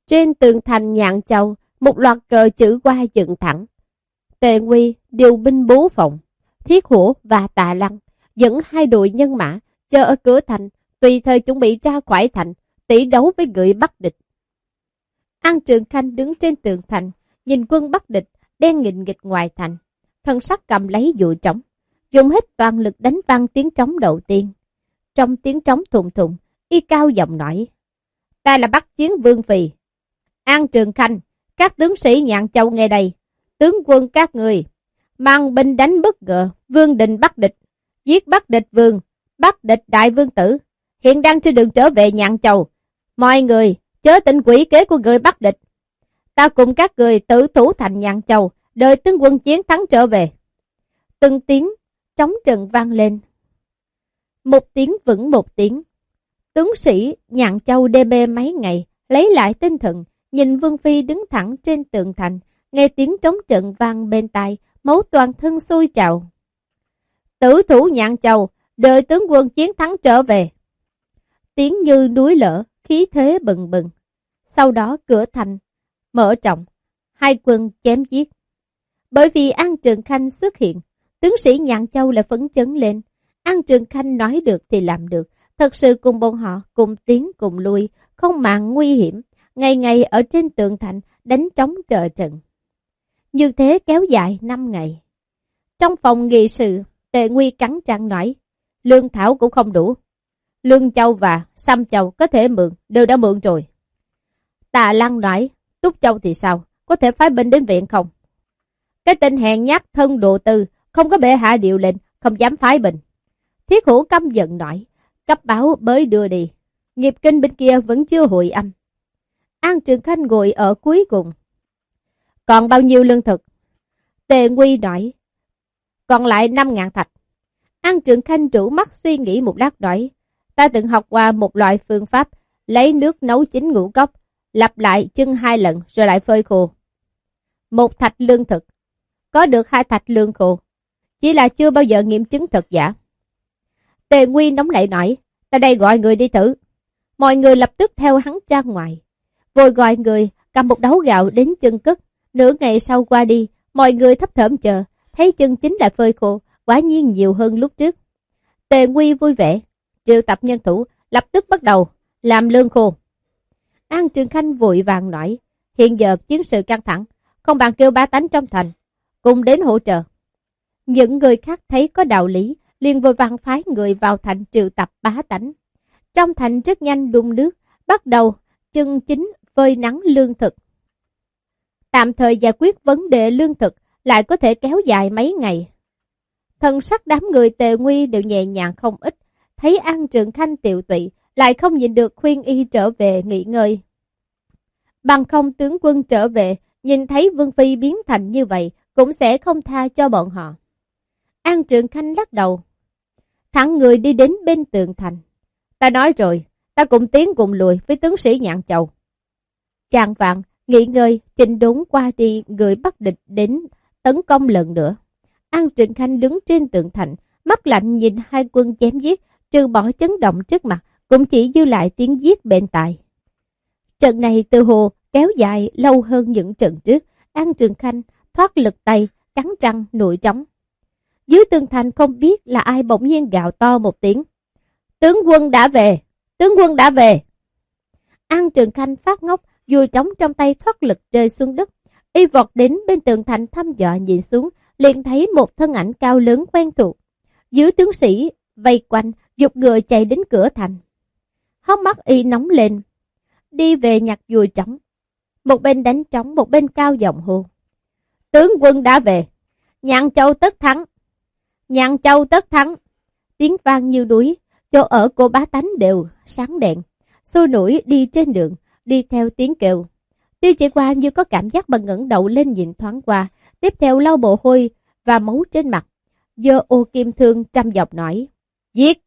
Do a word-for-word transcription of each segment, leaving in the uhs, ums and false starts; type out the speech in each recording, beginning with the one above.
Trên tường thành Nhạn Châu, một loạt cờ chữ hoa dựng thẳng. Tề Nguy điều binh bố phòng, Thiết Hổ và Tạ Lăng dẫn hai đội nhân mã chờ ở cửa thành, tùy thời chuẩn bị ra khỏi thành, tỷ đấu với người Bắc địch. An Trường Khanh đứng trên tường thành, nhìn quân Bắc địch đen nghịt nghịch ngoài thành, thân sắc cầm lấy dùi trống, dùng hết toàn lực đánh vang tiếng trống đầu tiên. Trong tiếng trống thùng thùng, y cao giọng nói: "Ta là Bắc Chiến Vương Phi An Trường Khanh, các tướng sĩ Nhạn Châu nghe đây, tướng quân các người mang binh đánh bất ngờ vương đình Bắc địch, giết Bắc địch vương, Bắc địch đại vương tử, hiện đang trên đường trở về Nhạn Châu. Mọi người chớ tin quỷ kế của người Bắc địch. Ta cùng các người tự thủ thành Nhạn Châu, đợi tướng quân chiến thắng trở về." Từng tiếng trống trận vang lên, một tiếng vững một tiếng. Tướng sĩ Nhạn Châu đê bê mấy ngày lấy lại tinh thần, nhìn Vương Phi đứng thẳng trên tường thành, nghe tiếng trống trận vang bên tai, máu toàn thân sôi trào. "Tử thủ Nhạn Châu, đợi tướng quân chiến thắng trở về." Tiếng như núi lở, khí thế bừng bừng. Sau đó cửa thành mở rộng, hai quân chém giết. Bởi vì An Trường Khanh xuất hiện, tướng sĩ Nhạn Châu lại phấn chấn lên. An Trường Khanh nói được thì làm được, thật sự cùng bọn họ cùng tiến cùng lui, không màng nguy hiểm, ngày ngày ở trên tường thành đánh trống trợ trận. Như thế kéo dài năm ngày. Trong phòng nghị sự, Tề Nguy cắn răng nói: "Lương thảo cũng không đủ. Lương Châu và Sam Châu có thể mượn, đều đã mượn rồi." Tạ Lăng nói: "Túc Châu thì sao? Có thể phái binh đến viện không?" "Cái tên hèn nhát thân độ tư, không có bệ hạ điều lệnh, không dám phái binh." Thiết Hổ căm giận nói: "Cấp báo mới đưa đi, nghiệp kinh bên kia vẫn chưa hội âm." An Trường Khanh ngồi ở cuối cùng: "Còn bao nhiêu lương thực?" Tề Nguy nói: "Còn lại năm ngàn thạch." An Trường Khanh trụ mắt suy nghĩ một lát nói: "Ta từng học qua một loại phương pháp, lấy nước nấu chín ngũ cốc, lặp lại chưng hai lần rồi lại phơi khô. Một thạch lương thực, có được hai thạch lương khô, chỉ là chưa bao giờ nghiệm chứng thật giả." Tề Nguy nóng nảy nói: "Ta đây gọi người đi thử." Mọi người lập tức theo hắn ra ngoài, vội gọi người cầm một đấu gạo đến chân cất. Nửa ngày sau qua đi, mọi người thấp thởm chờ, thấy chân chính là phơi khô, quả nhiên nhiều hơn lúc trước. Tề Nguy vui vẻ, triệu tập nhân thủ, lập tức bắt đầu làm lương khô. An Trường Khanh vội vàng nói: "Hiện giờ chiến sự căng thẳng, không bằng kêu bá tánh trong thành cùng đến hỗ trợ." Những người khác thấy có đạo lý, liền vội vàng phái người vào thành triệu tập bá tánh. Trong thành rất nhanh đun nước, bắt đầu chân chính phơi nắng lương thực. Tạm thời giải quyết vấn đề lương thực lại có thể kéo dài mấy ngày. Thần sắc đám người Tề Nguy đều nhẹ nhàng không ít, thấy An Trường Khanh tiều tụy, lại không nhịn được khuyên y trở về nghỉ ngơi. Bằng không tướng quân trở về, nhìn thấy Vương Phi biến thành như vậy, cũng sẽ không tha cho bọn họ. An Trường Khanh lắc đầu, thẳng người đi đến bên tường thành. "Ta nói rồi, ta cùng tiến cùng lùi với tướng sĩ Nhạn Châu." Chàng vạn, nghỉ ngơi, chỉnh đốn qua đi, người Bắc địch đến tấn công lần nữa. An Trường Khanh đứng trên tường thành, mắt lạnh nhìn hai quân chém giết, trừ bỏ chấn động trước mặt, cũng chỉ dư lại tiếng giết bên tai. Trận này từ hồ kéo dài lâu hơn những trận trước. An Trường Khanh thoát lực tay, cắn răng nội trống. Dưới tường thành không biết là ai bỗng nhiên gào to một tiếng: "Tướng quân đã về! Tướng quân đã về!" An Trường Khanh phát ngốc, dùi trống trong tay thoát lực rơi xuống đất. Y vọt đến bên tường thành thăm dọa nhìn xuống, liền thấy một thân ảnh cao lớn quen thuộc. Dưới tướng sĩ vây quanh, giục ngựa chạy đến cửa thành. Hốc mắt y nóng lên, đi về nhặt dùi trống, một bên đánh trống một bên cao giọng hô: "Tướng quân đã về! Nhạn Châu tất thắng! Nhạn Châu tất thắng!" Tiếng vang như đuối, chỗ ở của bá tánh đều sáng đèn, sôi nổi đi trên đường, đi theo tiếng kêu. Tiêu Chỉ Qua như có cảm giác mà ngẩng đầu lên nhìn thoáng qua, tiếp theo lau mồ hôi và máu trên mặt, giơ ô kim thương trăm giọng nói: "Giết!"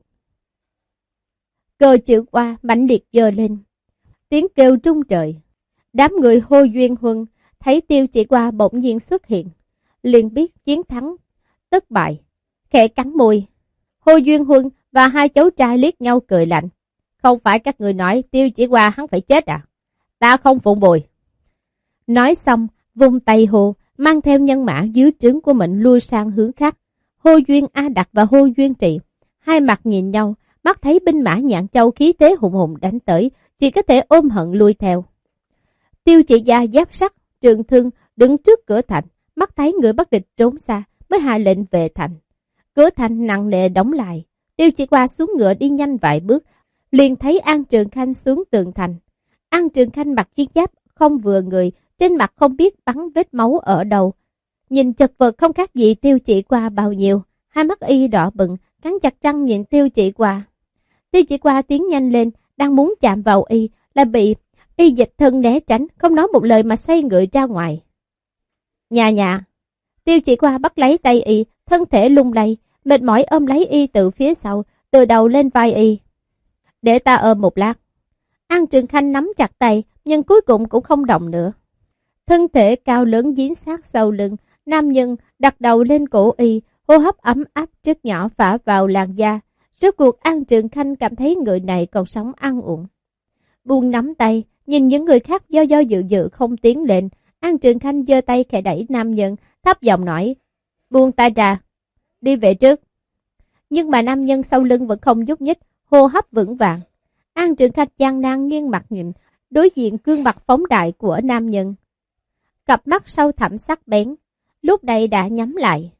Cờ chữ qua mãnh liệt giơ lên, tiếng kêu trung trời. Đám người hô duyên huân thấy Tiêu Chỉ Qua bỗng nhiên xuất hiện, liền biết chiến thắng tất bại, khẽ cắn môi. Hồ Duyên Huân và hai cháu trai liếc nhau cười lạnh: "Không phải các người nói Tiêu Chỉ Qua hắn phải chết à? ta không phụng bồi. Nói xong, vung tay hồ, mang theo nhân mã dưới trướng của mình lui sang hướng khác. Hô Duyên A Đặc và Hô Duyên Trị, hai mặt nhìn nhau, mắt thấy binh mã Nhạn Châu khí thế hùng hùng đánh tới, chỉ có thể ôm hận lui theo. Tiêu Chỉ Gia giáp sắt, trường thương đứng trước cửa thành, mắt thấy người Bắc địch trốn xa, mới hạ lệnh về thành. Cửa thành nặng nề đóng lại, Tiêu Chỉ Qua xuống ngựa đi nhanh vài bước, liền thấy An Trường Khanh xuống tường thành. An Trường Khanh mặc chiếc giáp không vừa người, trên mặt không biết bắn vết máu ở đâu. Nhìn chật vật không khác gì Tiêu Chỉ Qua bao nhiêu, hai mắt y đỏ bừng, cắn chặt răng nhìn Tiêu Chỉ Qua. Tiêu Chỉ Qua tiến nhanh lên, đang muốn chạm vào y, là bị y dịch thân né tránh, không nói một lời mà xoay người ra ngoài. Nhà nhà, Tiêu Chỉ Qua bắt lấy tay y, thân thể lung lay, mệt mỏi ôm lấy y từ phía sau, từ đầu lên vai y. Để ta ôm một lát. An Trường Khanh nắm chặt tay, nhưng cuối cùng cũng không động nữa. Thân thể cao lớn dính sát sau lưng, nam nhân đặt đầu lên cổ y, hô hấp ấm áp rất nhỏ phả vào làn da. Rốt cuộc An Trường Khanh cảm thấy người này còn sống ăn uổng. Buông nắm tay, nhìn những người khác do do dự dự không tiến lên. An Trường Khanh giơ tay khẽ đẩy nam nhân, thấp giọng nói, buông tay ra, đi về trước. Nhưng mà nam nhân sau lưng vẫn không nhúc nhích, hô hấp vững vàng. An Trường Khanh gian nan nghiêng mặt nhìn, đối diện gương mặt phóng đại của nam nhân. Cặp mắt sâu thẳm sắc bén, lúc này đã nhắm lại.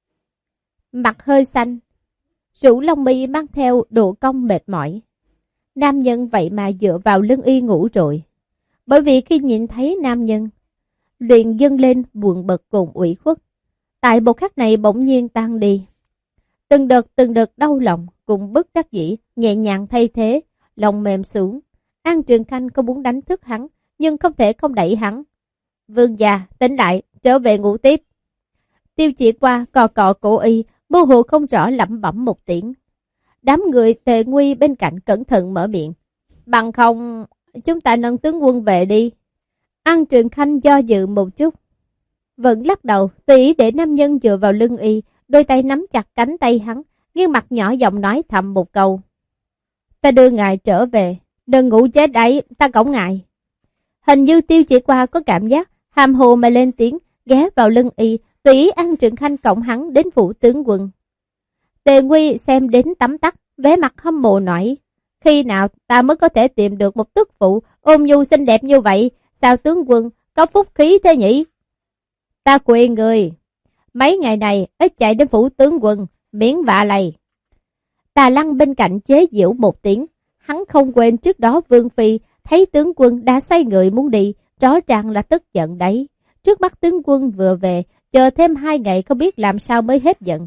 Mặt hơi xanh, rũ lông mi mang theo độ cong mệt mỏi. Nam nhân vậy mà dựa vào lưng y ngủ rồi. Bởi vì khi nhìn thấy nam nhân, liền dâng lên buồn bực cùng ủy khuất. Tại một khắc này bỗng nhiên tan đi. Từng đợt từng đợt đau lòng cùng bất đắc dĩ, nhẹ nhàng thay thế, lòng mềm xuống. An Trường Khanh không muốn đánh thức hắn, nhưng không thể không đẩy hắn. Vương già, tỉnh lại, trở về ngủ tiếp. Tiêu Chỉ Qua cò cọ cổ y, mơ hồ không rõ lẩm bẩm một tiếng. Đám người Tề Nguy bên cạnh cẩn thận mở miệng. Bằng không, chúng ta nâng tướng quân về đi. An Trường Khanh do dự một chút, vẫn lắc đầu, tùy ý để nam nhân dựa vào lưng y, đôi tay nắm chặt cánh tay hắn, nghiêng mặt nhỏ giọng nói thầm một câu. Ta đưa ngài trở về, đừng ngủ chết đấy, ta cõng ngài. Hình như Tiêu Chỉ Qua có cảm giác hàm hồ mà lên tiếng, ghé vào lưng y, tùy ý An Trường Khanh cõng hắn đến phủ tướng quân. Tề Nguy xem đến tấm tắc, vẻ mặt hâm mộ nói, khi nào ta mới có thể tìm được một tức phụ ôm nhu xinh đẹp như vậy, sao tướng quân có phúc khí thế nhỉ? Ta khuyên người, mấy ngày này ít chạy đến phủ tướng quân, miễn vạ lầy. Tà Lăng bên cạnh chế giễu một tiếng, hắn không quên trước đó Vương Phi thấy tướng quân đã xoay người muốn đi, rõ ràng là tức giận đấy. Trước mắt tướng quân vừa về, chờ thêm hai ngày không biết làm sao mới hết giận.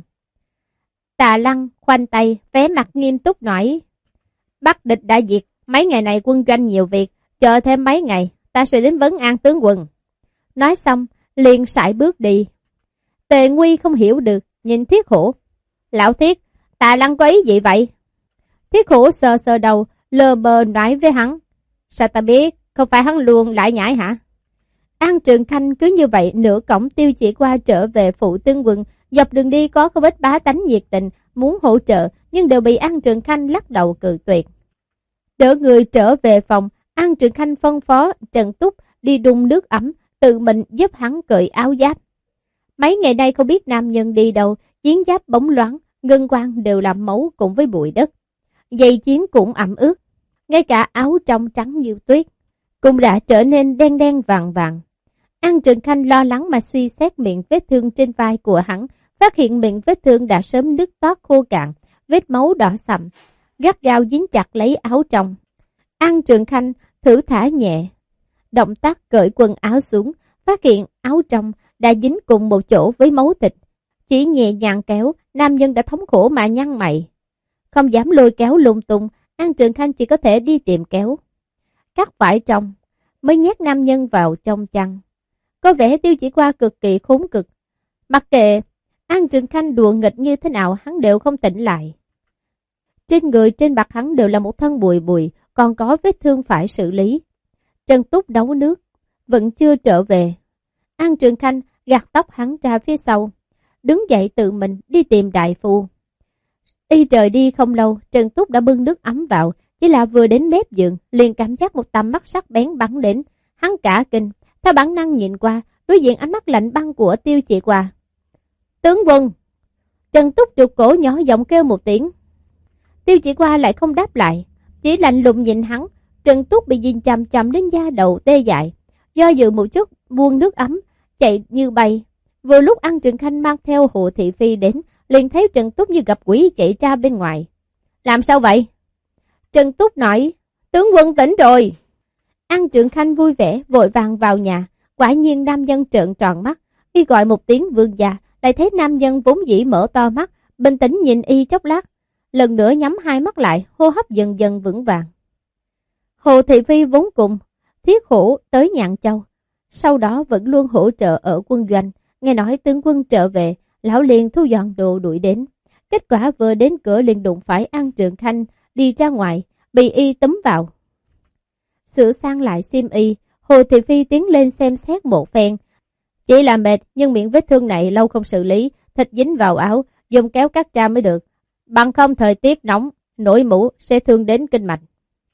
Tà Lăng khoanh tay, vẻ mặt nghiêm túc nói, Bắc địch đã diệt, mấy ngày này quân doanh nhiều việc, chờ thêm mấy ngày, ta sẽ đến vấn an tướng quân. Nói xong, liền sải bước đi. Tề Nguy không hiểu được, nhìn Thiết Hổ. Lão Thiết, Tà Lăng có ý gì vậy? Thiết Hổ sờ sờ đầu, lờ mờ nói với hắn. Sao ta biết, không phải hắn luôn lại nhảy hả? An Trường Khanh cứ như vậy nửa cổng Tiêu Chỉ Qua trở về phủ tướng quân, dọc đường đi có không ít bá tánh nhiệt tình, muốn hỗ trợ, nhưng đều bị An Trường Khanh lắc đầu cự tuyệt. Đỡ người trở về phòng, An Trường Khanh phân phó Trần Túc đi đun nước ấm, tự mình giúp hắn cởi áo giáp. Mấy ngày nay không biết nam nhân đi đâu, chiến giáp bóng loáng, ngân quang đều làm máu cùng với bụi đất. Giày chiến cũng ẩm ướt, ngay cả áo trong trắng như tuyết, cũng đã trở nên đen đen vàng vàng. An Trường Khanh lo lắng mà suy xét miệng vết thương trên vai của hắn, phát hiện miệng vết thương đã sớm nứt toát khô cạn, vết máu đỏ sậm, gắt gao dính chặt lấy áo trong. An Trường Khanh thử thả nhẹ, động tác cởi quần áo xuống, phát hiện áo trong đã dính cùng một chỗ với máu thịt. Chỉ nhẹ nhàng kéo, nam nhân đã thống khổ mà nhăn mày. Không dám lôi kéo lung tung, An Trường Khanh chỉ có thể đi tìm kéo. Cắt vải trong, mới nhét nam nhân vào trong chăn. Có vẻ Tiêu Chỉ Qua cực kỳ khốn cực. Mặc kệ An Trường Khanh đùa nghịch như thế nào, hắn đều không tỉnh lại. Trên người trên mặt hắn đều là một thân bùi bùi, còn có vết thương phải xử lý. Trần Túc nấu nước, vẫn chưa trở về. An Trường Khanh gạt tóc hắn ra phía sau, đứng dậy tự mình đi tìm đại phu. Y trời đi không lâu, Trần Túc đã bưng nước ấm vào, chỉ là vừa đến mép giường, liền cảm giác một tầm mắt sắc bén bắn đến, hắn cả kinh, theo bản năng nhìn qua, đối diện ánh mắt lạnh băng của Tiêu Chỉ Qua. Tướng quân! Trần Túc trục cổ nhỏ giọng kêu một tiếng. Tiêu Chỉ Qua lại không đáp lại, chỉ lạnh lùng nhìn hắn. Trần Túc bị nhìn chằm chằm đến da đầu tê dại, do dự một chút buông nước ấm, chạy như bay. Vừa lúc An Trường Khanh mang theo Hồ Thị Phi đến, liền thấy Trần Túc như gặp quỷ chạy ra bên ngoài. Làm sao vậy? Trần Túc nói, tướng quân tỉnh rồi. An Trường Khanh vui vẻ vội vàng vào nhà, quả nhiên nam nhân trợn tròn mắt, y gọi một tiếng vương gia, lại thấy nam nhân vốn dĩ mở to mắt, bình tĩnh nhìn y chốc lát, lần nữa nhắm hai mắt lại, hô hấp dần dần vững vàng. Hồ Thị Phi vốn cùng Thiết Hổ tới Nhạn Châu, sau đó vẫn luôn hỗ trợ ở quân doanh, nghe nói tướng quân trở về, lão liền thu dọn đồ đuổi đến. Kết quả vừa đến cửa liền đụng phải An Trường Khanh đi ra ngoài, bị y túm vào. Sửa sang lại xiêm y, Hồ Thị Phi tiến lên xem xét một phen. Chỉ là mệt, nhưng miệng vết thương này lâu không xử lý, thịt dính vào áo, dùng kéo cắt ra mới được. Bằng không thời tiết nóng, nổi mũ sẽ thương đến kinh mạch.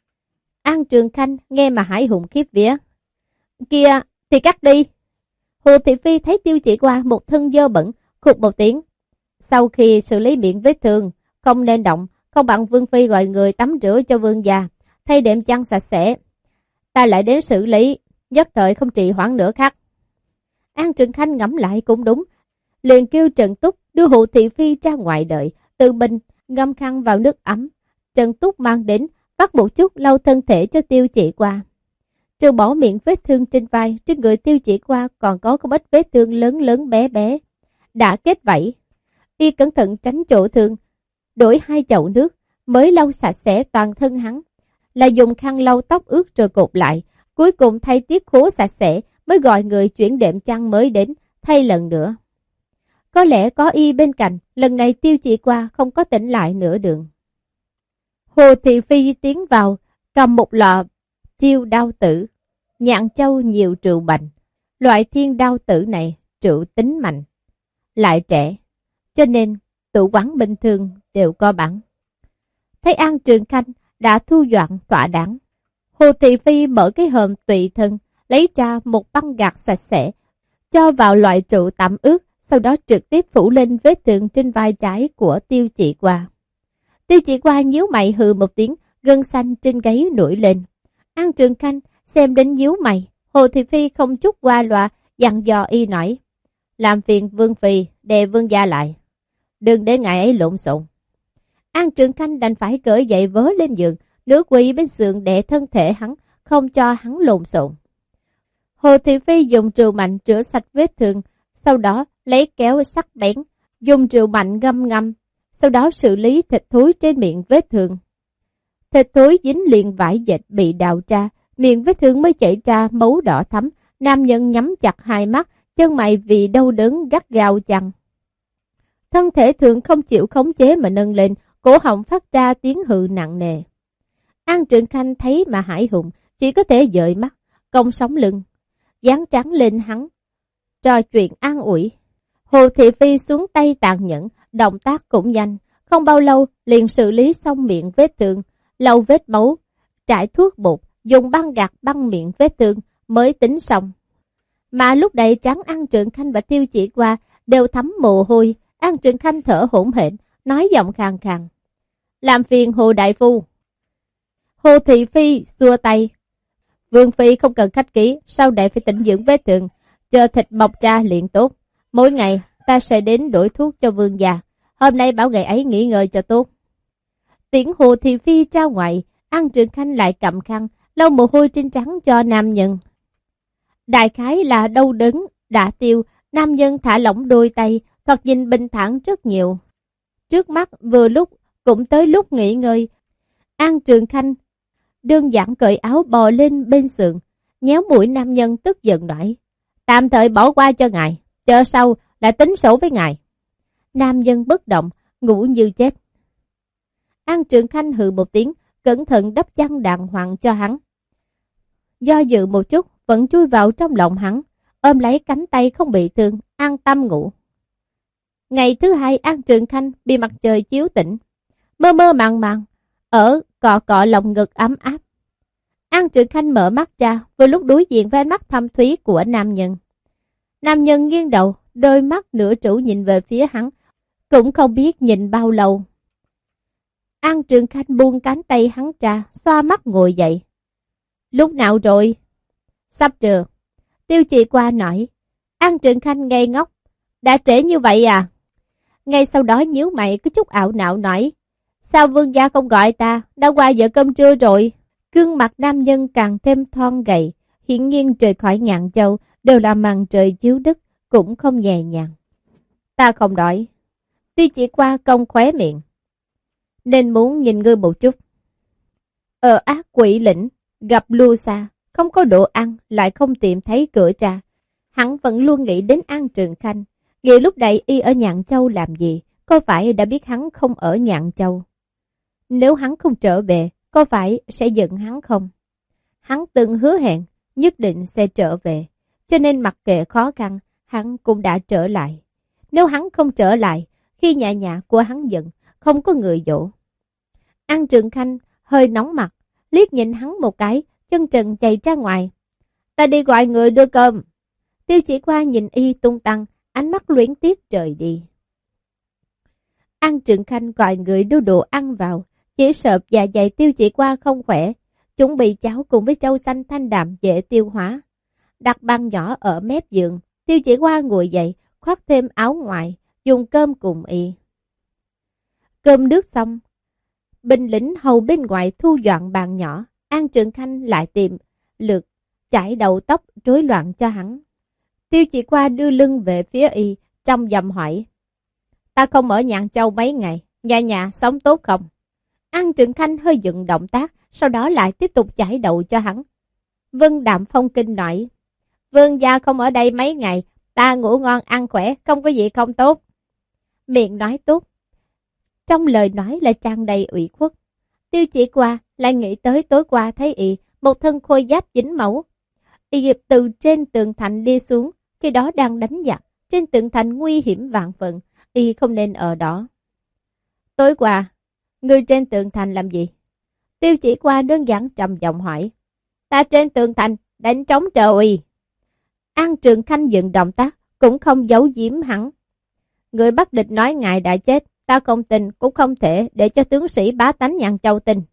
An Trường Khanh nghe mà hải hùng khiếp vía. Kìa, thì cắt đi. Hồ Thị Phi thấy Tiêu Chỉ Qua một thân dơ bẩn, khục một tiếng. Sau khi xử lý miệng vết thương, không nên động, không bằng Vương Phi gọi người tắm rửa cho vương già, thay đệm chăn sạch sẽ. Ta lại đến xử lý, nhất thời không trì hoãn nữa khác. An Trường Khanh ngẫm lại cũng đúng, liền kêu Trần Túc đưa Hồ Thị Phi ra ngoài đợi, tự mình ngâm khăn vào nước ấm. Trần Túc mang đến, bắt một chút lau thân thể cho Tiêu Chỉ Qua. Trừ bỏ miệng vết thương trên vai, trên người Tiêu Chỉ Qua còn có không ít vết thương lớn lớn bé bé, đã kết vảy. Y cẩn thận tránh chỗ thương, đổi hai chậu nước, mới lau sạch sẽ toàn thân hắn, là dùng khăn lau tóc ướt rồi cột lại, cuối cùng thay tiết khố sạch sẽ, mới gọi người chuyển đệm chăn mới đến, thay lần nữa. Có lẽ có y bên cạnh, lần này Tiêu Chỉ Qua không có tỉnh lại nửa đường. Hồ Thị Phi tiến vào, cầm một lọ thiêu đao tử. Nhạn Châu nhiều rượu bành, loại thiên đao tử này rượu tính mạnh, lại trẻ, cho nên tủ quán bình thường đều có bán. Thấy An Trường Khanh đã thu dọn thỏa đáng, Hồ Thị Phi mở cái hòm tùy thân, lấy ra một băng gạc sạch sẽ, cho vào loại rượu tẩm ướt, sau đó trực tiếp phủ lên vết thương trên vai trái của Tiêu Chỉ Qua. Tiêu Chỉ Qua nhíu mày hừ một tiếng, gân xanh trên gáy nổi lên. An Trường Khanh xem đến nhíu mày, Hồ Thị Phi không chút qua loa, dặn dò y nói, làm phiền Vương Phi đè vương gia lại, đừng để ngài ấy lộn xộn. An Trường Khanh đành phải cởi dậy vớ lên giường, nửa quỳ bên giường đè thân thể hắn, không cho hắn lộn xộn. Hồ Thị Phi dùng rượu mạnh rửa sạch vết thương, sau đó lấy kéo sắc bén, dùng rượu mạnh ngâm ngâm, sau đó xử lý thịt thối trên miệng vết thương. Thịt thối dính liền vải dệt bị đào ra, miệng vết thương mới chảy ra máu đỏ thắm. Nam nhân nhắm chặt hai mắt, chân mày vì đau đớn gắt gao chằng. Thân thể thường không chịu khống chế mà nâng lên, cổ họng phát ra tiếng hừ nặng nề. An Trường Khanh thấy mà hải hùng, chỉ có thể dời mắt, cong sống lưng, dán trắng lên hắn, trò chuyện an ủi. Hồ Thị Phi xuống tay tàn nhẫn, động tác cũng nhanh, không bao lâu liền xử lý xong miệng vết thương, lau vết máu, trải thuốc bột, dùng băng gạc băng miệng vết thương mới tính xong. Mà lúc này trắng An Trường Khanh và Tiêu Chỉ Qua đều thấm mồ hôi. An Trường Khanh thở hổn hển, nói giọng khàn khàn, làm phiền Hồ đại phu. Hồ Thị Phi xua tay, Vương Phi không cần khách ký, sau đây phải tĩnh dưỡng vết thương, chờ thịt mọc ra liền tốt. Mỗi ngày ta sẽ đến đổi thuốc cho vương già, hôm nay bảo ngày ấy nghỉ ngơi cho tốt. Tiễn Hồ Thị Phi ra ngoài, An Trường Khanh lại cầm khăn, lau mồ hôi trên trán cho nam nhân. Đại khái là đau đớn đã tiêu, nam nhân thả lỏng đôi tay, thoạt nhìn bình thản rất nhiều. Trước mắt vừa lúc cũng tới lúc nghỉ ngơi, An Trường Khanh đơn giản cởi áo bò lên bên giường, nhéo mũi nam nhân tức giận nói, tạm thời bỏ qua cho ngài, chờ sau lại tính sổ với ngài. Nam nhân bất động, ngủ như chết. An Trường Khanh hừ một tiếng, cẩn thận đắp chăn đàng hoàng cho hắn. Do dự một chút, vẫn chui vào trong lòng hắn, ôm lấy cánh tay không bị thương, an tâm ngủ. Ngày thứ hai, An Trường Khanh bị mặt trời chiếu tỉnh, mơ mơ màng màng, ở cọ cọ lòng ngực ấm áp. An Trường Khanh mở mắt ra, vừa lúc đối diện với ánh mắt thâm thúy của nam nhân. Nam nhân nghiêng đầu, đôi mắt nửa trụ nhìn về phía hắn, cũng không biết nhìn bao lâu. An Trường Khanh buông cánh tay hắn ra, xoa mắt ngồi dậy. Lúc nào rồi? Sắp trưa. Tiêu Chỉ Qua nói. An Trường Khanh ngây ngốc. Đã trễ như vậy à? Ngay sau đó nhíu mày có chút ảo não nói. Sao vương gia không gọi ta? Đã qua giờ cơm trưa rồi. Gương mặt nam nhân càng thêm thon gầy. Hiển nhiên rời khỏi Nhạn Châu đều là màn trời chiếu đất, cũng không nhẹ nhàng. Ta không đói. Tiêu Chỉ Qua cong khóe miệng. Nên muốn nhìn ngươi một chút. Ở ác quỷ lĩnh, gặp lưu xa, không có đồ ăn, lại không tìm thấy cửa ra. Hắn vẫn luôn nghĩ đến An Trường Khanh. Nghĩ lúc này y ở Nhạn Châu làm gì, có phải đã biết hắn không ở Nhạn Châu? Nếu hắn không trở về, có phải sẽ giận hắn không? Hắn từng hứa hẹn, nhất định sẽ trở về. Cho nên mặc kệ khó khăn, hắn cũng đã trở lại. Nếu hắn không trở lại, khi nhà nhà của hắn giận, không có người dỗ. An Trường Khanh hơi nóng mặt, liếc nhìn hắn một cái, chân trần chạy ra ngoài. Ta đi gọi người đưa cơm. Tiêu Chỉ Qua nhìn y tung tăng, ánh mắt luyến tiếc trời đi. An Trường Khanh gọi người đưa đồ ăn vào, chỉ sợ dạ dày Tiêu Chỉ Qua không khỏe, chuẩn bị cháo cùng với rau xanh thanh đạm dễ tiêu hóa. Đặt băng nhỏ ở mép giường, Tiêu Chỉ Qua ngồi dậy, khoác thêm áo ngoài, dùng cơm cùng y. Cơm nước xong, binh lính hầu bên ngoài thu dọn bàn nhỏ, An Trường Khanh lại tìm lượt chải đầu tóc rối loạn cho hắn. Tiêu Chỉ Qua đưa lưng về phía y, trong giọng hỏi. Ta không ở Nhạn Châu mấy ngày, nhà nhà sống tốt không? An Trường Khanh hơi dừng động tác, sau đó lại tiếp tục chải đầu cho hắn. Vân Đạm Phong kinh nói. Vương gia không ở đây mấy ngày, ta ngủ ngon ăn khỏe, không có gì không tốt. Miệng nói tốt, trong lời nói là tràn đầy ủy khuất. Tiêu Chỉ Qua lại nghĩ tới tối qua thấy y một thân khôi giáp dính máu. Y dịp từ trên tường thành đi xuống, khi đó đang đánh giặc, trên tường thành nguy hiểm vạn phần, y không nên ở đó. Tối qua, người trên tường thành làm gì? Tiêu Chỉ Qua đơn giản trầm giọng hỏi. Ta trên tường thành đánh trống trợ uy. An Trường Khanh dừng động tác, cũng không giấu giếm hắn. Người Bắc địch nói ngài đã chết, ta không tin, cũng không thể để cho tướng sĩ bá tánh Nhạn Châu tin.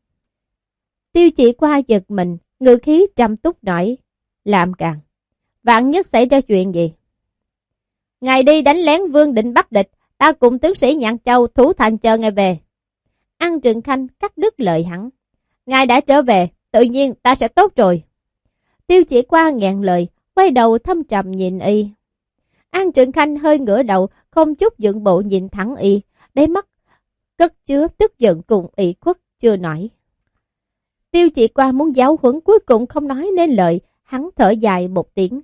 Tiêu Chỉ Qua giật mình, ngữ khí trầm túc nói. Làm càng, vạn nhất xảy ra chuyện gì? Ngài đi đánh lén Vương Định Bắc địch, ta cùng tướng sĩ Nhạn Châu thủ thành chờ ngài về. An Trường Khanh cắt đứt lời hắn. Ngài đã trở về, tự nhiên ta sẽ tốt rồi. Tiêu Chỉ Qua nghẹn lời, quay đầu thâm trầm nhìn y. An Trường Khanh hơi ngửa đầu, không chút dựng bộ nhìn thẳng y, đáy mắt cất chứa tức giận cùng ủy khuất chưa nói. Tiêu Chỉ Qua muốn giáo huấn cuối cùng không nói nên lời, hắn thở dài một tiếng.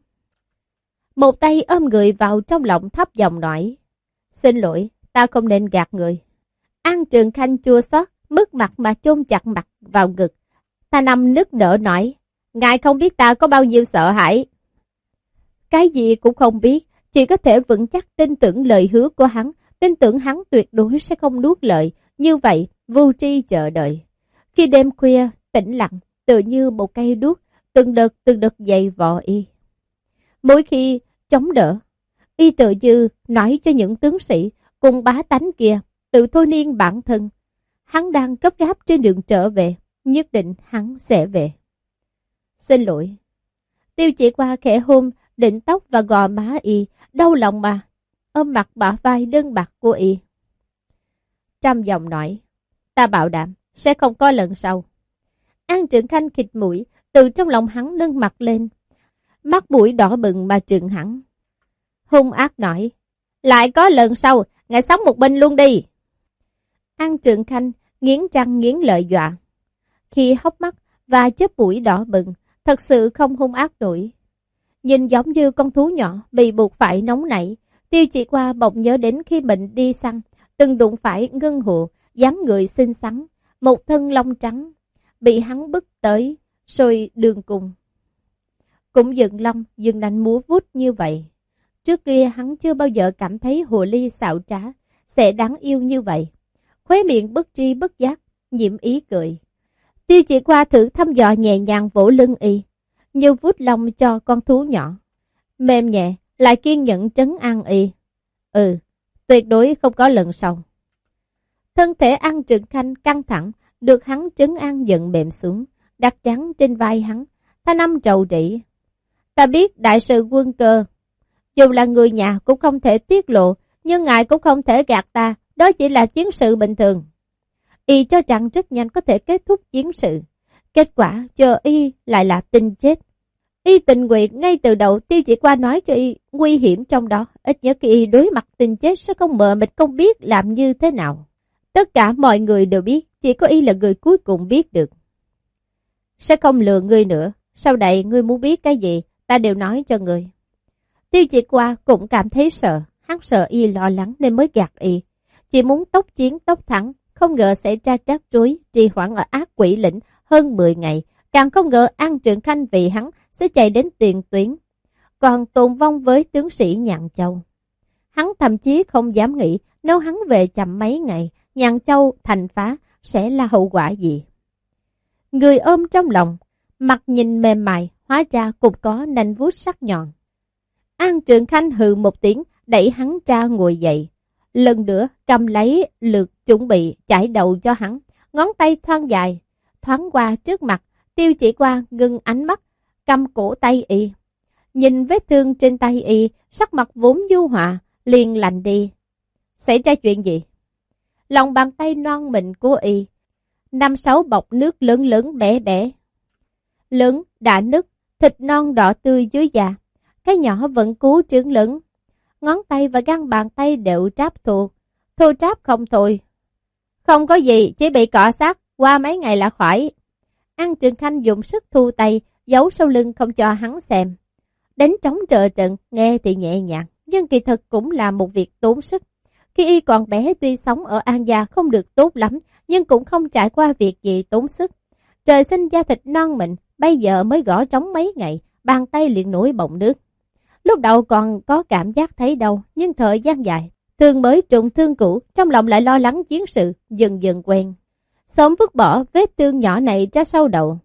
Một tay ôm người vào trong lòng thấp giọng nói. Xin lỗi, ta không nên gạt người. An Trường Khanh chua xót, mức mặt mà chôn chặt mặt vào ngực. Ta nằm nức nở nói. Ngài không biết ta có bao nhiêu sợ hãi. Cái gì cũng không biết, chỉ có thể vững chắc tin tưởng lời hứa của hắn, tin tưởng hắn tuyệt đối sẽ không nuốt lời. Như vậy, vô tri chờ đợi. Khi đêm khuya, tĩnh lặng, tự như một cây đuốc, từng đợt từng đợt dày vò y. Mỗi khi chống đỡ, y tự như nói cho những tướng sĩ cùng bá tánh kia, tự thôi niên bản thân. Hắn đang gấp gáp trên đường trở về, nhất định hắn sẽ về. Xin lỗi. Tiêu Chỉ Qua khẽ hôn, định tóc và gò má y, đau lòng mà, ôm mặt bả vai đơn bạc của y. Trầm giọng nói, ta bảo đảm, sẽ không có lần sau. An Trường Khanh khịt mũi, từ trong lòng hắn nâng mặt lên, mắt mũi đỏ bừng mà trừng hắn. Hung ác nói, lại có lần sau, ngài sống một bên luôn đi. An Trường Khanh nghiến răng nghiến lợi dọa. Khi hốc mắt và chớp mũi đỏ bừng, thật sự không hung ác nổi. Nhìn giống như con thú nhỏ bị buộc phải nóng nảy. Tiêu Chỉ Qua bỗng nhớ đến khi mình đi săn, từng đụng phải Ngân Hộ, dáng người xinh xắn, một thân lông trắng, bị hắn bức tới, rồi đường cùng. Cũng dựng lông, dựng nành múa vút như vậy. Trước kia hắn chưa bao giờ cảm thấy hồ ly xạo trá, sẽ đáng yêu như vậy. Khóe miệng bất tri bất giác, nhiễm ý cười. Tiêu Chỉ Qua thử thăm dò nhẹ nhàng vỗ lưng y, như vuốt lông cho con thú nhỏ. Mềm nhẹ, lại kiên nhẫn trấn an y. Ừ, tuyệt đối không có lần sau. Thân thể An Trường Khanh căng thẳng, được hắn trấn an dần mềm xuống, đặt trắng trên vai hắn, thanh âm trầu trĩ. Ta biết đại sự quân cơ, dù là người nhà cũng không thể tiết lộ, nhưng ngài cũng không thể gạt ta, đó chỉ là chiến sự bình thường. Y cho rằng rất nhanh có thể kết thúc chiến sự, kết quả chờ y lại là tin chết. Y tình nguyện ngay từ đầu. Tiêu Chỉ Qua nói cho y nguy hiểm trong đó, ít nhất khi y đối mặt tin chết sẽ không mờ mịt không biết làm như thế nào. Tất cả mọi người đều biết, chỉ có y là người cuối cùng biết được. Sẽ không lừa ngươi nữa, sau đây ngươi muốn biết cái gì, ta đều nói cho ngươi. Tiêu Chỉ Qua cũng cảm thấy sợ, hắn sợ y lo lắng nên mới gạt y. Chỉ muốn tốc chiến tốc thắng, không ngờ xảy ra trắc rối, trì hoãn ở Ác Quỷ Lĩnh hơn mười ngày, càng không ngờ An Trường Khanh vì hắn sẽ chạy đến tiền tuyến, còn tồn vong với tướng sĩ Nhạn Châu. Hắn thậm chí không dám nghĩ nếu hắn về chậm mấy ngày, Nhạn Châu thành phá sẽ là hậu quả gì. Người ôm trong lòng, mặt nhìn mềm mại, hóa ra cũng có nanh vuốt sắc nhọn. An Trường Khanh hừ một tiếng, đẩy hắn ra ngồi dậy. Lần nữa cầm lấy lược chuẩn bị chải đầu cho hắn, ngón tay thoáng dài, thoáng qua trước mặt. Tiêu Chỉ Qua ngưng ánh mắt, cầm cổ tay y. Nhìn vết thương trên tay y, sắc mặt vốn du hòa, liền lạnh đi. Xảy ra chuyện gì? Lòng bàn tay non mịn của y, năm sáu bọc nước lớn lớn bẻ bẻ. Lớn đã nứt, thịt non đỏ tươi dưới da. Cái nhỏ vẫn cố trướng lớn. Ngón tay và găng bàn tay đều tráp thô, thô tráp không thôi. Không có gì, chỉ bị cọ sát, qua mấy ngày là khỏi. An Trường Khanh dùng sức thu tay, giấu sau lưng không cho hắn xem. Đánh trống trợ trận, nghe thì nhẹ nhàng, nhưng kỳ thực cũng là một việc tốn sức. Khi y còn bé tuy sống ở An Gia không được tốt lắm, nhưng cũng không trải qua việc gì tốn sức. Trời sinh da thịt non mịn, bây giờ mới gõ trống mấy ngày, bàn tay liền nổi bọng nước. Lúc đầu còn có cảm giác thấy đau, nhưng thời gian dài, thương mới trùng thương cũ, trong lòng lại lo lắng chiến sự, dần dần quen. Sớm vứt bỏ vết thương nhỏ này ra sau đầu.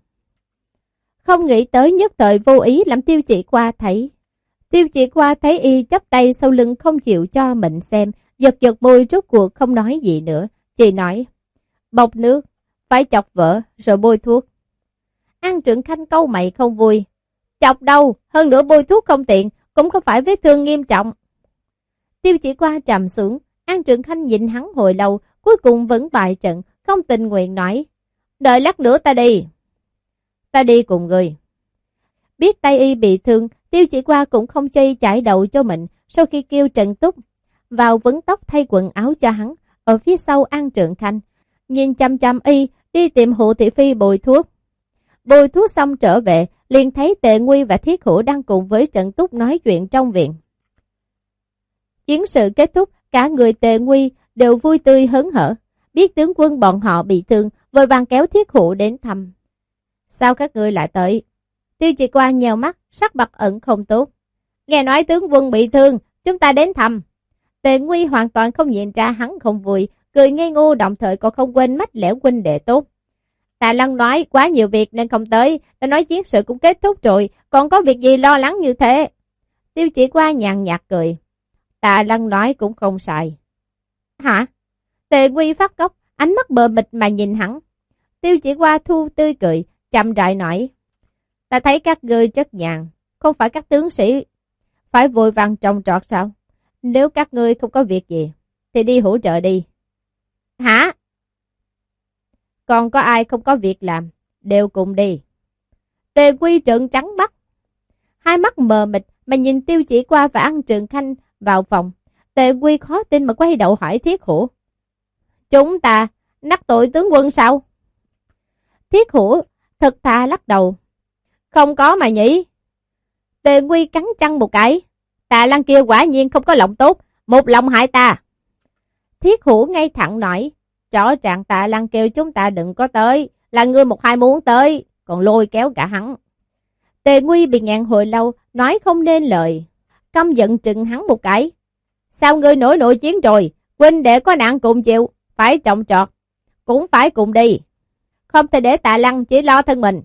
Không nghĩ tới nhất thời vô ý làm Tiêu Chỉ Qua thấy. Tiêu Chỉ Qua thấy y chắp tay sau lưng không chịu cho mình xem, giật giật môi rốt cuộc không nói gì nữa, chỉ nói, bọc nước, phải chọc vỡ rồi bôi thuốc. An Trường Khanh câu mày không vui, chọc đâu, hơn nữa bôi thuốc không tiện, cũng không phải vết thương nghiêm trọng. Tiêu Chỉ Qua trầm xuống, An Trường Khanh nhìn hắn hồi lâu, cuối cùng vẫn bại trận, không tình nguyện nói, đợi lát nữa ta đi. Ta đi cùng người. Biết tay y bị thương, Tiêu Chỉ Qua cũng không chay chải đầu cho mình, sau khi kêu Trần Túc vào vấn tóc thay quần áo cho hắn, ở phía sau An Trường Khanh, nhìn chăm chăm y đi tìm Hộ Thị Phi bồi thuốc. Bồi thuốc xong trở về, liền thấy Tề Nguy và Thiết Hữu đang cùng với Trần Túc nói chuyện trong viện. Chiến sự kết thúc, cả người Tề Nguy đều vui tươi hớn hở, biết tướng quân bọn họ bị thương, vội vàng kéo Thiết Hữu đến thăm. Sao các ngươi lại tới? Tiêu Chỉ Qua nhèo mắt, sắc mặt ẩn không tốt. Nghe nói tướng quân bị thương, chúng ta đến thăm. Tề Nguy hoàn toàn không nhìn ra hắn không vui, cười ngây ngô, đồng thời còn không quên mách lẻo huynh đệ tốt. Tạ Lăng nói quá nhiều việc nên không tới, ta nói chiến sự cũng kết thúc rồi, còn có việc gì lo lắng như thế? Tiêu Chỉ Qua nhàn nhạt cười. Tạ Lăng nói cũng không sai. Hả? Tề Nguy phát cốc, ánh mắt bờ mịt mà nhìn hắn. Tiêu Chỉ Qua thu tươi cười, chậm rãi nói. Ta thấy các ngươi rất nhàn, không phải các tướng sĩ phải vội vàng trồng trọt sao? Nếu các ngươi không có việc gì, thì đi hỗ trợ đi. Hả? Còn có ai không có việc làm, đều cùng đi. Tề Quy trợn trắng mắt, hai mắt mờ mịt mà nhìn Tiêu Chỉ Qua và An Trường Khanh vào phòng. Tề Quy khó tin mà quay đầu hỏi Thiết Hữu. Chúng ta nắc tội tướng quân sao? Thiết Hữu thật thà lắc đầu. Không có mà nhỉ. Tề Quy cắn răng một cái. Tạ Lăng kia quả nhiên không có lòng tốt, một lòng hại ta. Thiết Hữu ngay thẳng nói. Rõ ràng Tạ Lăng kêu chúng ta đừng có tới, là ngươi một hai muốn tới, còn lôi kéo cả hắn. Tề Nguy bị ngàn hồi lâu, nói không nên lời, căm giận trừng hắn một cái. Sao ngươi nổi nội chiến rồi, huynh đệ có nạn cùng chịu, phải trọng trọt, cũng phải cùng đi. không thể để Tạ Lăng chỉ lo thân mình.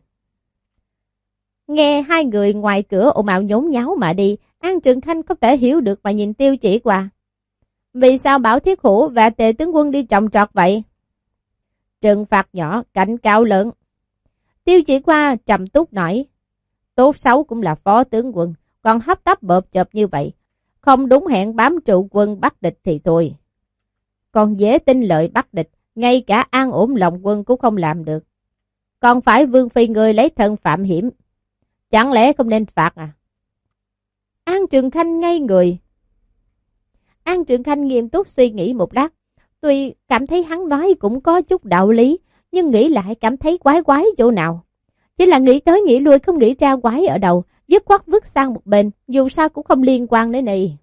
Nghe hai người ngoài cửa ồn ào nhốn nháo mà đi, An Trường Khanh không thể hiểu được mà nhìn Tiêu Chỉ qua. Vì sao bảo Thiết Hữu và Tề tướng quân đi trồng trọt vậy? Trừng phạt nhỏ, cảnh cáo lớn. Tiêu Chỉ qua trầm túc nói, tốt xấu cũng là phó tướng quân, còn hấp tấp bợp chợp như vậy, không đúng hẹn bám trụ quân bắt địch thì thôi. Còn dễ tin lợi bắt địch, ngay cả an ổn lòng quân cũng không làm được. Còn phải Vương Phi người lấy thân phạm hiểm, chẳng lẽ không nên phạt à? An Trường Khanh ngây người. An Trường Khanh nghiêm túc suy nghĩ một lát. Tuy cảm thấy hắn nói cũng có chút đạo lý, nhưng nghĩ lại cảm thấy quái quái chỗ nào. Chỉ là nghĩ tới nghĩ lui không nghĩ ra quái ở đâu, dứt khoát vứt sang một bên, dù sao cũng không liên quan đến này.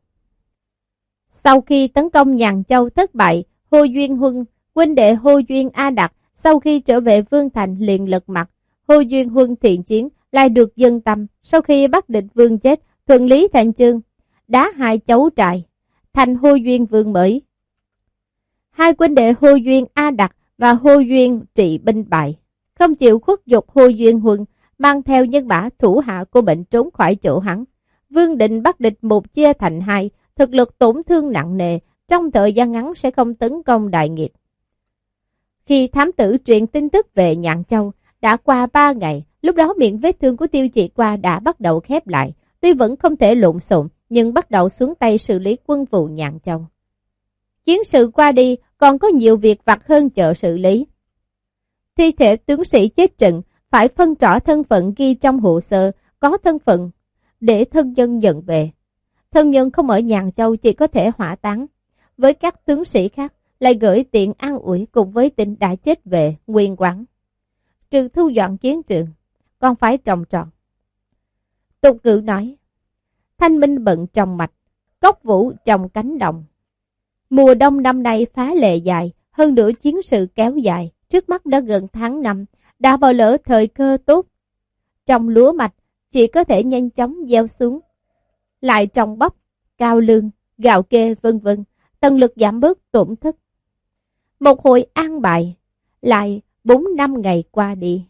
Sau khi tấn công Nhàn Châu thất bại, Hồ Duyên Huân, huynh đệ Hồ Duyên A Đặc, sau khi trở về Vương Thành liền lật mặt. Hồ Duyên Huân thiện chiến, lại được dân tâm, sau khi bắt địch vương chết, thuận lý thành chương, đá hai cháu trại, thành Hồ Duyên Vương mới. Hai huynh đệ Hồ Duyên A Đặc và Hồ Duyên trị binh bại, không chịu khuất dục Hồ Duyên Huân, mang theo nhân mã thủ hạ của bệnh trốn khỏi chỗ hắn. Vương định bắt địch một chia thành hai, thực lực tổn thương nặng nề, trong thời gian ngắn sẽ không tấn công đại nghiệp. Khi thám tử truyền tin tức về Nhạn Châu, đã qua ba ngày, lúc đó miệng vết thương của Tiêu Chỉ qua đã bắt đầu khép lại, tuy vẫn không thể lộn xộn, nhưng bắt đầu xuống tay xử lý quân vụ Nhạn Châu. Chiến sự qua đi, còn có nhiều việc vặt hơn chờ xử lý. Thi thể tướng sĩ chết trận, phải phân rõ thân phận ghi trong hồ sơ, có thân phận, để thân nhân nhận về. Thân nhân không ở Nhạn Châu chỉ có thể hỏa táng. Với các tướng sĩ khác, lại gửi tiện an ủi cùng với tin đã chết về, nguyên quán. Trừ thu dọn chiến trường, còn phải trồng trọt. Tục ngữ nói, thanh minh bận trồng mạch, cốc vũ trồng cánh đồng. Mùa đông năm nay phá lệ dài, hơn nữa chiến sự kéo dài, trước mắt đã gần tháng năm, đã bỏ lỡ thời cơ tốt. Trồng lúa mạch, chỉ có thể nhanh chóng gieo xuống. Lại trồng bắp, cao lương, gạo kê vân vân, tận lực giảm bớt tổn thất. Một hồi an bài, lại bốn năm ngày qua đi.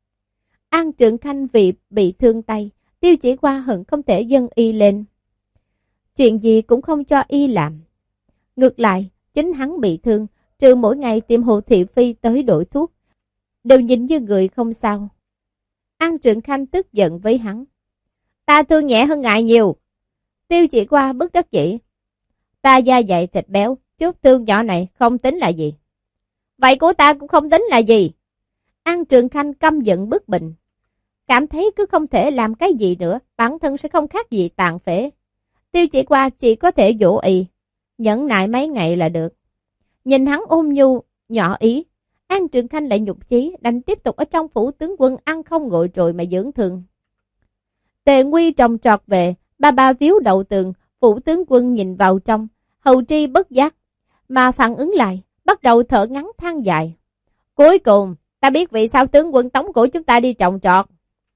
An Trường Khanh vì bị thương tay, Tiêu Chỉ qua hận không thể dâng y lên. Chuyện gì cũng không cho y làm. Ngược lại, chính hắn bị thương, trừ mỗi ngày tìm Hồ Thị Phi tới đổi thuốc, đều nhìn như người không sao. An Trường Khanh tức giận với hắn. Ta thương nhẹ hơn ngại nhiều. Tiêu Chỉ qua bức đắc chỉ. Ta da dày thịt béo, chút thương nhỏ này không tính là gì. Vậy của ta cũng không tính là gì. An Trường Khanh căm giận bức bình. Cảm thấy cứ không thể làm cái gì nữa, bản thân sẽ không khác gì tàn phế. Tiêu Chỉ qua chỉ có thể dỗ y, nhẫn nại mấy ngày là được. Nhìn hắn ôm nhu, nhỏ ý, An Trường Khanh lại nhục chí, đành tiếp tục ở trong phủ tướng quân ăn không ngồi rồi mà dưỡng thương. Tề Nguy trồng trọt về, ba ba víu đầu tường, phủ tướng quân nhìn vào trong, hầu tri bất giác, mà phản ứng lại, bắt đầu thở ngắn than dài. Cuối cùng, ta biết vì sao tướng quân tống cổ chúng ta đi trồng trọt.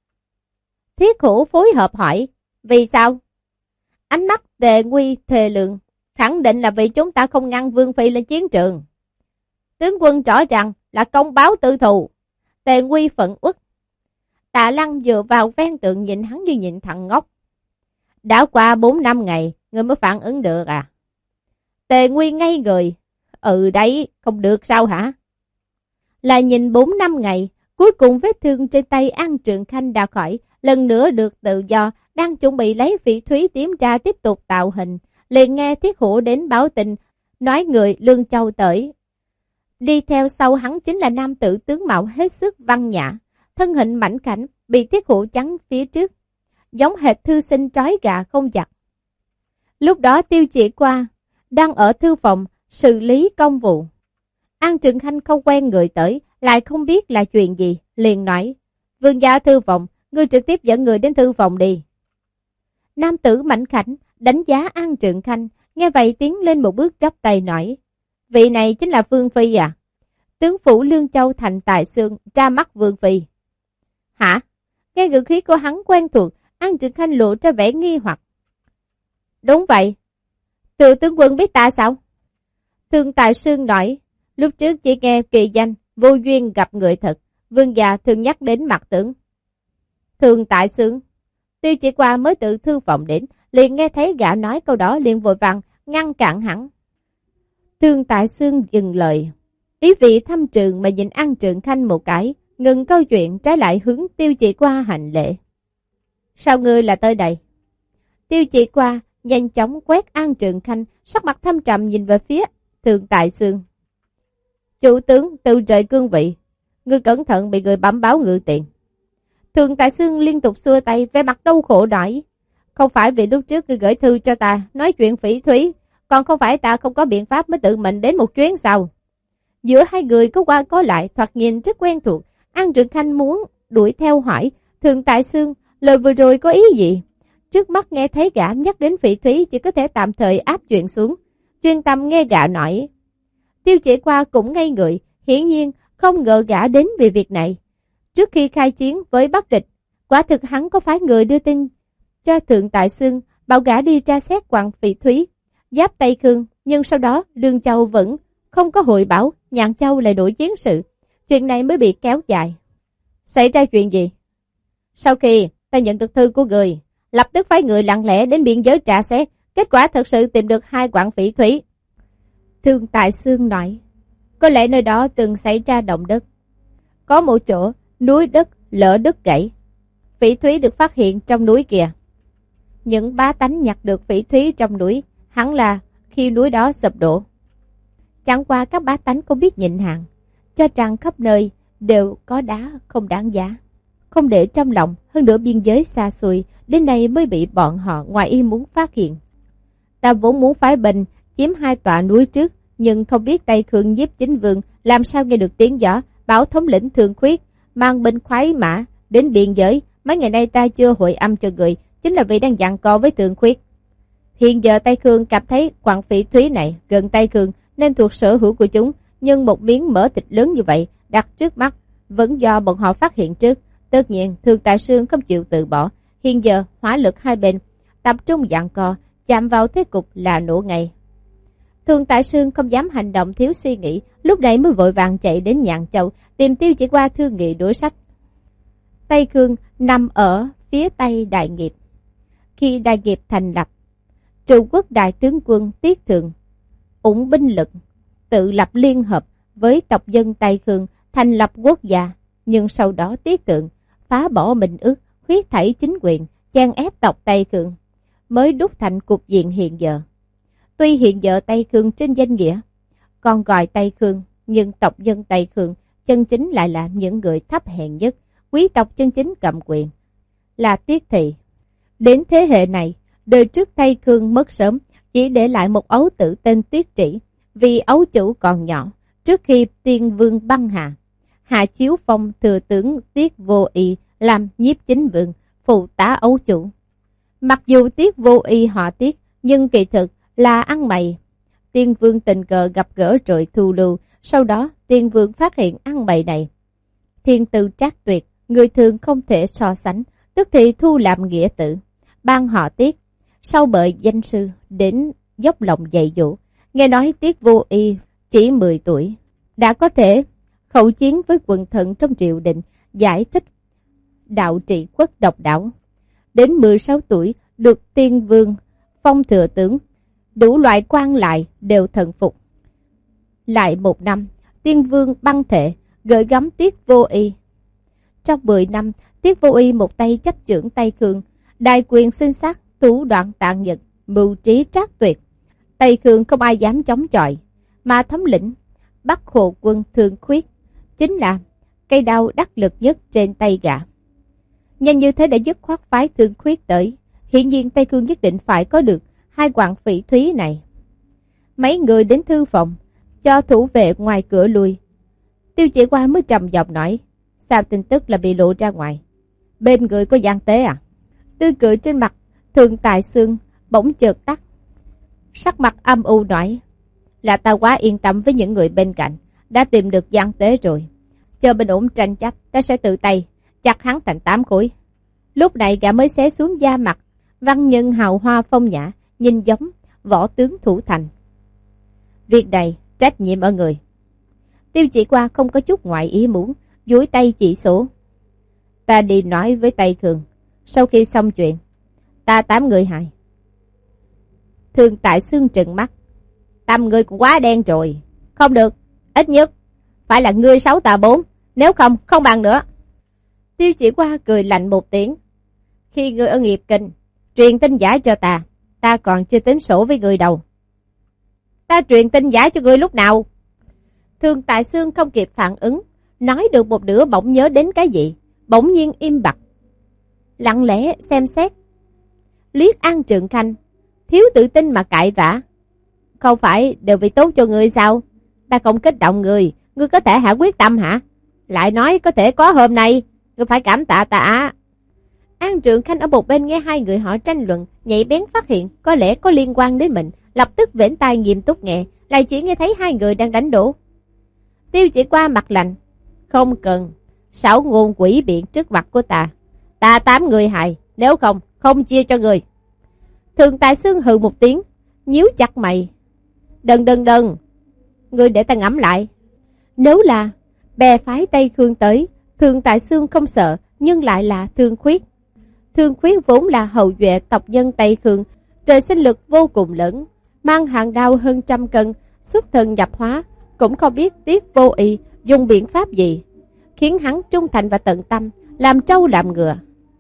Thiết Hữu phối hợp hỏi, vì sao? Ánh mắt Tề Nguy thề lượng, khẳng định là vì chúng ta không ngăn Vương Phi lên chiến trường. Tướng quân rõ ràng là công báo tư thù. Tề Nguy phẫn uất. Tạ Lăng dựa vào ven tượng nhìn hắn như nhìn thằng ngốc. Đã qua bốn năm ngày, người mới phản ứng được à? Tề Nguy ngây người. Ừ đấy, không được sao hả? Là nhìn bốn năm ngày, cuối cùng vết thương trên tay An Trường Khanh đã khỏi, lần nữa được tự do, đang chuẩn bị lấy phỉ thúy tím ra tiếp tục tạo hình. Liền nghe Thiết Hữu đến báo tin, nói người Lương Châu tới. Đi theo sau hắn chính là nam tử tướng mạo hết sức văn nhã, thân hình mảnh khảnh, bị Thiết Hữu chắn phía trước, giống hệt thư sinh trói gà không chặt. Lúc đó Tiêu Chỉ qua, đang ở thư phòng, xử lý công vụ. An Trường Khanh không quen người tới, lại không biết là chuyện gì, liền nói, vương gia thư phòng, ngươi trực tiếp dẫn người đến thư phòng đi. Nam tử mảnh khảnh, đánh giá An Trường Khanh, nghe vậy tiến lên một bước chắp tay nói, vị này chính là Vương Phi à? Tướng phủ Lương Châu thành Tài Xương, tra mắt Vương Phi. Hả? Nghe ngữ khí của hắn quen thuộc, An Trường Khanh lộ ra vẻ nghi hoặc. Đúng vậy. Từ tướng quân biết ta sao? Thương Tài Xương nói, lúc trước chỉ nghe kỳ danh, vô duyên gặp người thật, Vương gia thường nhắc đến Mặt Tướng. Thường tại xướng. Tiêu Chỉ Qua mới tự thư phòng đến, liền nghe thấy gã nói câu đó, liền vội vàng ngăn cản hẳn. Thường tại xương dừng lời, ý vị thăm trường mà nhìn An Trường Khanh một cái, ngừng câu chuyện, trái lại hướng Tiêu Chỉ Qua hành lễ. Sao ngươi là tới đây? Tiêu Chỉ Qua nhanh chóng quét An Trường Khanh, sắc mặt thâm trầm nhìn về phía Thường tại xương. Chủ tướng từ trời cương vị, ngươi cẩn thận bị người bẩm báo ngự tiện. Thường tại xương liên tục xua tay, vẻ mặt đau khổ nói, không phải vì lúc trước ngươi gửi thư cho ta nói chuyện phỉ thúy, còn không phải ta không có biện pháp mới tự mình đến một chuyến sao? Giữa hai người có qua có lại, thoạt nhìn rất quen thuộc. An Trường Khanh muốn đuổi theo hỏi, Thường tại xương lời vừa rồi có ý gì? Trước mắt nghe thấy gã nhắc đến phỉ thúy, chỉ có thể tạm thời áp chuyện xuống, chuyên tâm nghe gã nói. Tiêu Chỉ Qua cũng ngây người, hiển nhiên không ngờ gã đến vì việc này. Trước khi khai chiến với Bắc địch, quả thực hắn có phái người đưa tin cho Thượng tại xương, bảo gã đi tra xét quặng phỉ thúy giáp Tây Khương, nhưng sau đó Lương Châu vẫn không có hội bảo, Nhạn Châu lại đổi chiến sự, chuyện này mới bị kéo dài. Xảy ra chuyện gì? Sau khi ta nhận được thư của người, lập tức phái người lặng lẽ đến biên giới tra xét, kết quả thật sự tìm được hai quặng phỉ thúy. Thương tại xương nói, có lẽ nơi đó từng xảy ra động đất, có một chỗ núi đất lở đứt gãy, phỉ thúy được phát hiện trong núi kìa. Những bá tánh nhặt được phỉ thúy trong núi, hẳn là khi núi đó sụp đổ. Chẳng qua các bá tánh không biết nhịn hạn, cho rằng khắp nơi đều có đá không đáng giá, không để trong lòng, hơn nữa biên giới xa xôi, đến nay mới bị bọn họ ngoài ý muốn phát hiện. Ta vốn muốn phái binh chiếm hai tọa núi trước, nhưng không biết Tây Khương Nhiếp Chính Vương làm sao nghe được tiếng gió, bảo thống lĩnh Thường Khuyết mang binh khoái mã đến biên giới. Mấy ngày nay ta chưa hội âm cho người, chính là vì đang giằng co với Thường Khuyết. Hiện giờ Tây Khương cảm thấy quặng phỉ thúy này gần Tây Khương nên thuộc sở hữu của chúng, nhưng một miếng mỡ thịt lớn như vậy đặt trước mắt vẫn do bọn họ phát hiện trước. Tất nhiên Thường tại xương không chịu từ bỏ. Hiện giờ hỏa lực hai bên tập trung giằng co, chạm vào thế cục là nổ ngay. Thường tại xương không dám hành động thiếu suy nghĩ, lúc này mới vội vàng chạy đến Nhạn Châu tìm Tiêu Chỉ Qua thương nghị đối sách. Tây Khương nằm ở phía tây Đại Nghiệp. Khi Đại Nghiệp thành lập, Trụ Quốc đại tướng quân Tiết Thượng ủng binh lực, tự lập liên hợp với tộc dân Tây Khương thành lập quốc gia, nhưng sau đó Tiết Thượng phá bỏ minh ước, huyết thảy chính quyền, chèn ép tộc Tây Khương, mới đúc thành cục diện hiện giờ. Tuy hiện giờ Tây Khương trên danh nghĩa còn gọi Tây Khương, nhưng tộc dân Tây Khương chân chính lại là những người thấp hèn nhất, quý tộc chân chính cầm quyền là Tiết Thị. Đến thế hệ này, đời trước Tây Khương mất sớm, chỉ để lại một ấu tử tên Tiết Trĩ, vì ấu chủ còn nhỏ. Trước khi Tiên Vương băng hà, hạ chiếu phong thừa tướng Tiết Vô Y làm Nhiếp Chính Vương, phụ tá ấu chủ. Mặc dù Tiết Vô Y họ Tiết, nhưng kỳ thực là ăn mày. Tiên Vương tình cờ gặp gỡ rồi thu lưu, sau đó Tiên Vương phát hiện ăn mày này thiên tư trác tuyệt, người thường không thể so sánh, tức thì thu làm nghĩa tử, ban họ Tiết. Sau bởi danh sư đến dốc lòng dạy dỗ, nghe nói Tiết Vô Y chỉ mười tuổi đã có thể khẩu chiến với quần thần trong triều đình, giải thích đạo trị quốc độc đảo. Đến mười sáu tuổi được Tiên Vương phong thừa tướng, đủ loại quan lại đều thần phục. Lại một năm, Tiên Vương băng thể gửi gắm Tiết Vô Y. Trong mười năm, Tiết Vô Y một tay chấp chưởng Tây Khương, đại quyền sinh sát, thủ đoạn tàn nhẫn, mưu trí trác tuyệt. Tây Khương không ai dám chống chọi, mà thống lĩnh Bắc Hộ quân Thường Khuyết chính là cây đao đắc lực nhất trên tay gã. Nhanh như thế đã dứt khoát phái Thường Khuyết tới, hiển nhiên Tây Khương nhất định phải có được hai quặng phỉ thúy này. Mấy người đến thư phòng, cho thủ vệ ngoài cửa lui. Tiêu Chỉ Qua mới trầm giọng nói, sao tin tức là bị lộ ra ngoài? Bên người có gian tế à? Tươi cười trên mặt Thường tại xương bỗng chợt tắt, sắc mặt âm u nói, là ta quá yên tâm với những người bên cạnh, đã tìm được gian tế rồi. Chờ bình ổn tranh chấp, ta sẽ tự tay chặt hắn thành tám khối. Lúc này gã mới xé xuống da mặt, văn nhân hào hoa phong nhã, nhìn giống võ tướng thủ thành. Việc này trách nhiệm ở người. Tiêu Chỉ Qua không có chút ngoại ý muốn, duỗi tay chỉ số. Ta đi nói với Tây Khương, sau khi xong chuyện, ta tám người hại. Thương Tại Xương trừng mắt. Tâm ngươi cũng quá đen rồi. Không được, ít nhất phải là ngươi sáu ta bốn, nếu không, không bằng nữa. Tiêu Chỉ Qua cười lạnh một tiếng. Khi ngươi ở Nghiệp Kinh truyền tin giả cho ta, ta còn chưa tính sổ với ngươi đâu. Ta truyền tin giả cho ngươi lúc nào? Thương Tại Xương không kịp phản ứng, nói được một nửa bỗng nhớ đến cái gì, bỗng nhiên im bặt, lặng lẽ xem xét, liếc An Trường Khanh, thiếu tự tin mà cãi vã. Không phải đều vì tốt cho ngươi sao? Ta không kích động ngươi, ngươi có thể hạ quyết tâm hả? Lại nói có thể có hôm nay, ngươi phải cảm tạ ta. An Trường Khanh ở một bên nghe hai người họ tranh luận, nhạy bén phát hiện có lẽ có liên quan đến mình, lập tức vểnh tai nghiêm túc nghe, lại chỉ nghe thấy hai người đang đánh đổ. Tiêu Chỉ Qua mặt lạnh. Không cần xảo ngôn quỷ biện trước mặt của ta. Ta tám người hại, nếu không, không chia cho người. Thường Tại Xương hừ một tiếng, nhíu chặt mày. Đần đần đần, người để ta ngẫm lại. Nếu là bè phái Tây Khương tới, Thường Tại Xương không sợ, nhưng lại là Thương Khuyết. Thương Khuyết vốn là hậu duệ tộc nhân Tây Khương, trời sinh lực vô cùng lớn, mang hàng đao hơn trăm cân, xuất thần nhập hóa, cũng không biết Tiết Vô Ý dùng biện pháp gì, khiến hắn trung thành và tận tâm, làm trâu làm ngựa.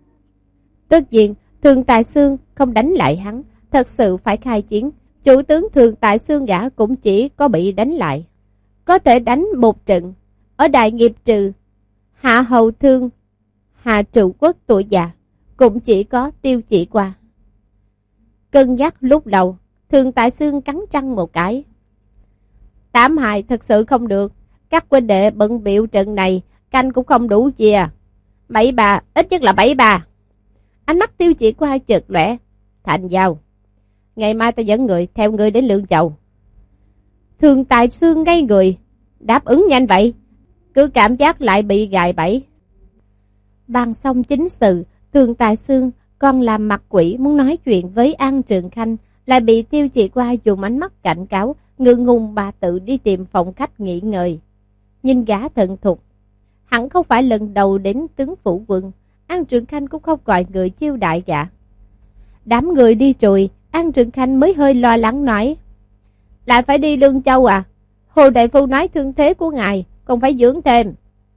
Tất nhiên, Thường Tại Xương không đánh lại hắn, thật sự phải khai chiến. Chủ tướng Thường Tại Xương gã cũng chỉ có bị đánh lại, có thể đánh một trận. Ở Đại Nghiệp trừ Hạ Hầu Thương, Hạ Trụ Quốc tuổi già, cũng chỉ có Tiêu Chỉ Qua. Cân nhắc lúc đầu, Thường Tại Xương cắn răng một cái. Tám hài thật sự không được, các huynh đệ bận biểu trận này, canh cũng không đủ chia. Bảy bà, ít nhất là bảy bà. Ánh mắt Tiêu Chỉ Qua chợt lóe. Thành Giao, ngày mai ta dẫn người theo người đến Lương Châu. Thường Tại Xương ngây người, đáp ứng nhanh vậy, cứ cảm giác lại bị gài bẫy. Bàn xong chính sự, Thường Tại Xương còn làm mặt quỷ muốn nói chuyện với An Trường Khanh, lại bị Tiêu Chỉ Qua dùng ánh mắt cảnh cáo, ngượng ngùng bà tự đi tìm phòng khách nghỉ ngơi. Nhìn gã thận thục, hẳn không phải lần đầu đến tướng phủ quân, An Trường Khanh cũng không gọi người chiêu đại gã. Đám người đi rồi, An Trường Khanh mới hơi lo lắng nói. Lại phải đi Lương Châu à? Hồ đại phu nói thương thế của ngài, còn phải dưỡng thêm.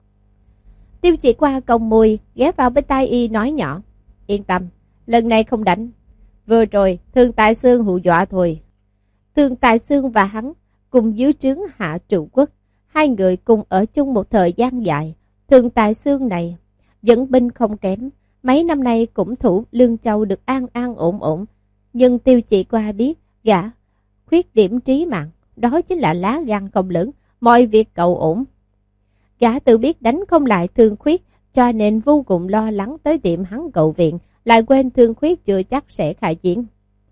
Tiêu Chỉ Qua cong môi, ghé vào bên tai y nói nhỏ. Yên tâm, lần này không đánh. Vừa rồi, Thường Tại Xương hù dọa thôi. Thường Tại Xương và hắn cùng dưới trướng Hạ Trụ Quốc, hai người cùng ở chung một thời gian dài. Thường Tại Xương này dẫn binh không kém, mấy năm nay cũng thủ Lương Châu được an an ổn ổn. Nhưng Tiêu Chỉ Qua biết gã khuyết điểm trí mạng, đó chính là lá gan không lớn, mọi việc cầu ổn. Gã tự biết đánh không lại Thương Khuyết, cho nên vô cùng lo lắng tới tiệm hắn cầu viện, lại quên Thương Khuyết chưa chắc sẽ khai chiến.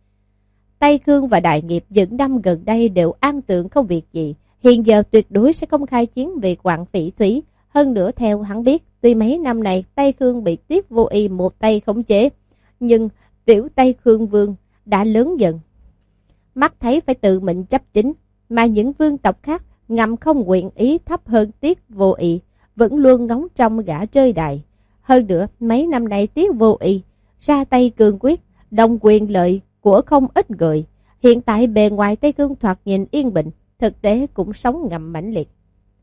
Tây Khương và Đại Nghiệp những năm gần đây đều an tường không việc gì, hiện giờ tuyệt đối sẽ không khai chiến vì Quảng Phỉ Thúy. Hơn nữa theo hắn biết, tuy mấy năm này Tây Khương bị Tiết Vô Y một tay khống chế, nhưng tiểu Tây Khương Vương đã lớn dần, mắt thấy phải tự mình chấp chính, mà những vương tộc khác ngầm không nguyện ý thấp hơn Tiết Vô Y, vẫn luôn ngóng trong gã rơi đài. Hơn nữa, mấy năm nay Tiết Vô Y ra tay cương quyết, đồng quyền lợi của không ít người. Hiện tại bề ngoài Tây Khương thoạt nhìn yên bình, thực tế cũng sống ngầm mãnh liệt.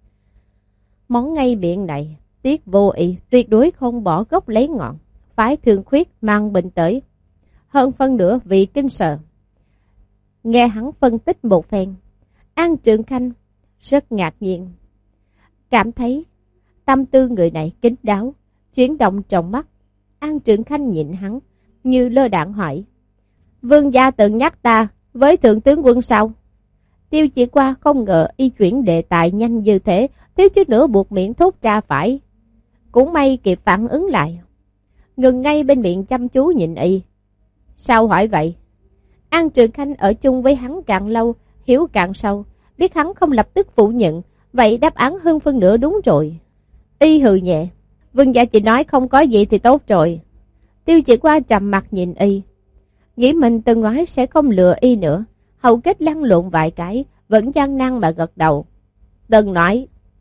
Món ngay miệng này, Tiết Vô Y tuyệt đối không bỏ gốc lấy ngọn, phái Thương Khuyết mang bệnh tới. Hơn phân nửa vì kinh sợ. Nghe hắn phân tích một phen, An Trường Khanh rất ngạc nhiên, cảm thấy tâm tư người này kín đáo, chuyển động trong mắt. An Trường Khanh nhìn hắn, như lơ đãng hỏi. Vương gia từng nhắc ta với thượng tướng quân sao? Tiêu Chỉ Qua không ngờ y chuyển đề tài nhanh như thế, thiếu chút nữa buộc miệng thốt ra phải. Cũng may kịp phản ứng lại, ngừng ngay bên miệng chăm chú nhìn y. Sao hỏi vậy? An Trường Khanh ở chung với hắn càng lâu, hiểu càng sâu, biết hắn không lập tức phủ nhận, vậy đáp án hơn phân nửa đúng rồi. Y hừ nhẹ. Vương gia chỉ nói không có gì thì tốt rồi. Tiêu Chỉ Qua trầm mặt nhìn y, nghĩ mình từng nói sẽ không lừa y nữa. Hậu kết lăn lộn vài cái, vẫn gian nan mà gật đầu. Từng nói,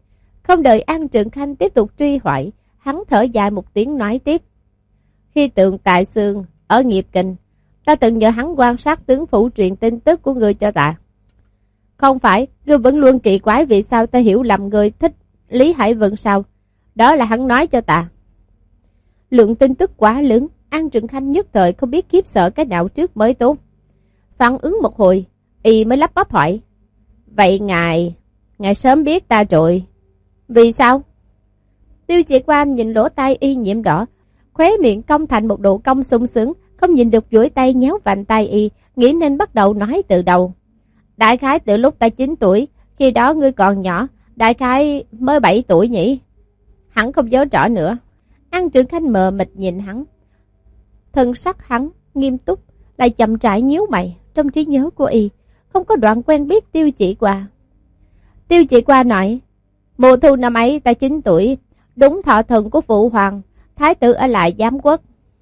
Không đợi An Trượng Khanh tiếp tục truy hỏi, hắn thở dài một tiếng nói tiếp. Khi Tượng Tại Xương ở Nghiệp Kinh, ta từng nhờ hắn quan sát tướng phủ truyền tin tức của người cho ta. Không phải, ngươi vẫn luôn kỳ quái vì sao ta hiểu lầm người thích Lý Hải Vân sao? Đó là hắn nói cho ta. Lượng tin tức quá lớn, An Trượng Khanh nhất thời không biết khiếp sợ cái nào trước mới tốt. Phản ứng một hồi, y mới lắp bắp hỏi. Vậy ngài, ngài sớm biết ta rồi. Vì sao? Tiêu Chỉ Quan nhìn lỗ tai y nhiễm đỏ, khóe miệng cong thành một độ cong sung sướng, không nhìn được duỗi tay nhéo vành tay y, nghĩ nên bắt đầu nói từ đầu. Đại khái từ lúc ta chín tuổi, khi đó ngươi còn nhỏ, đại khái mới bảy tuổi nhỉ? Hắn không nhớ rõ nữa. An Trượng Khanh mờ mịt nhìn hắn. Thân sắc hắn nghiêm túc, lại chậm rãi nhíu mày. Trong trí nhớ của y không có đoạn quen biết Tiêu Chỉ Qua. Tiêu Chỉ Qua nói, mùa thu năm ấy ta chín tuổi, đúng thọ thần của Phụ Hoàng, thái tử ở lại giám quốc.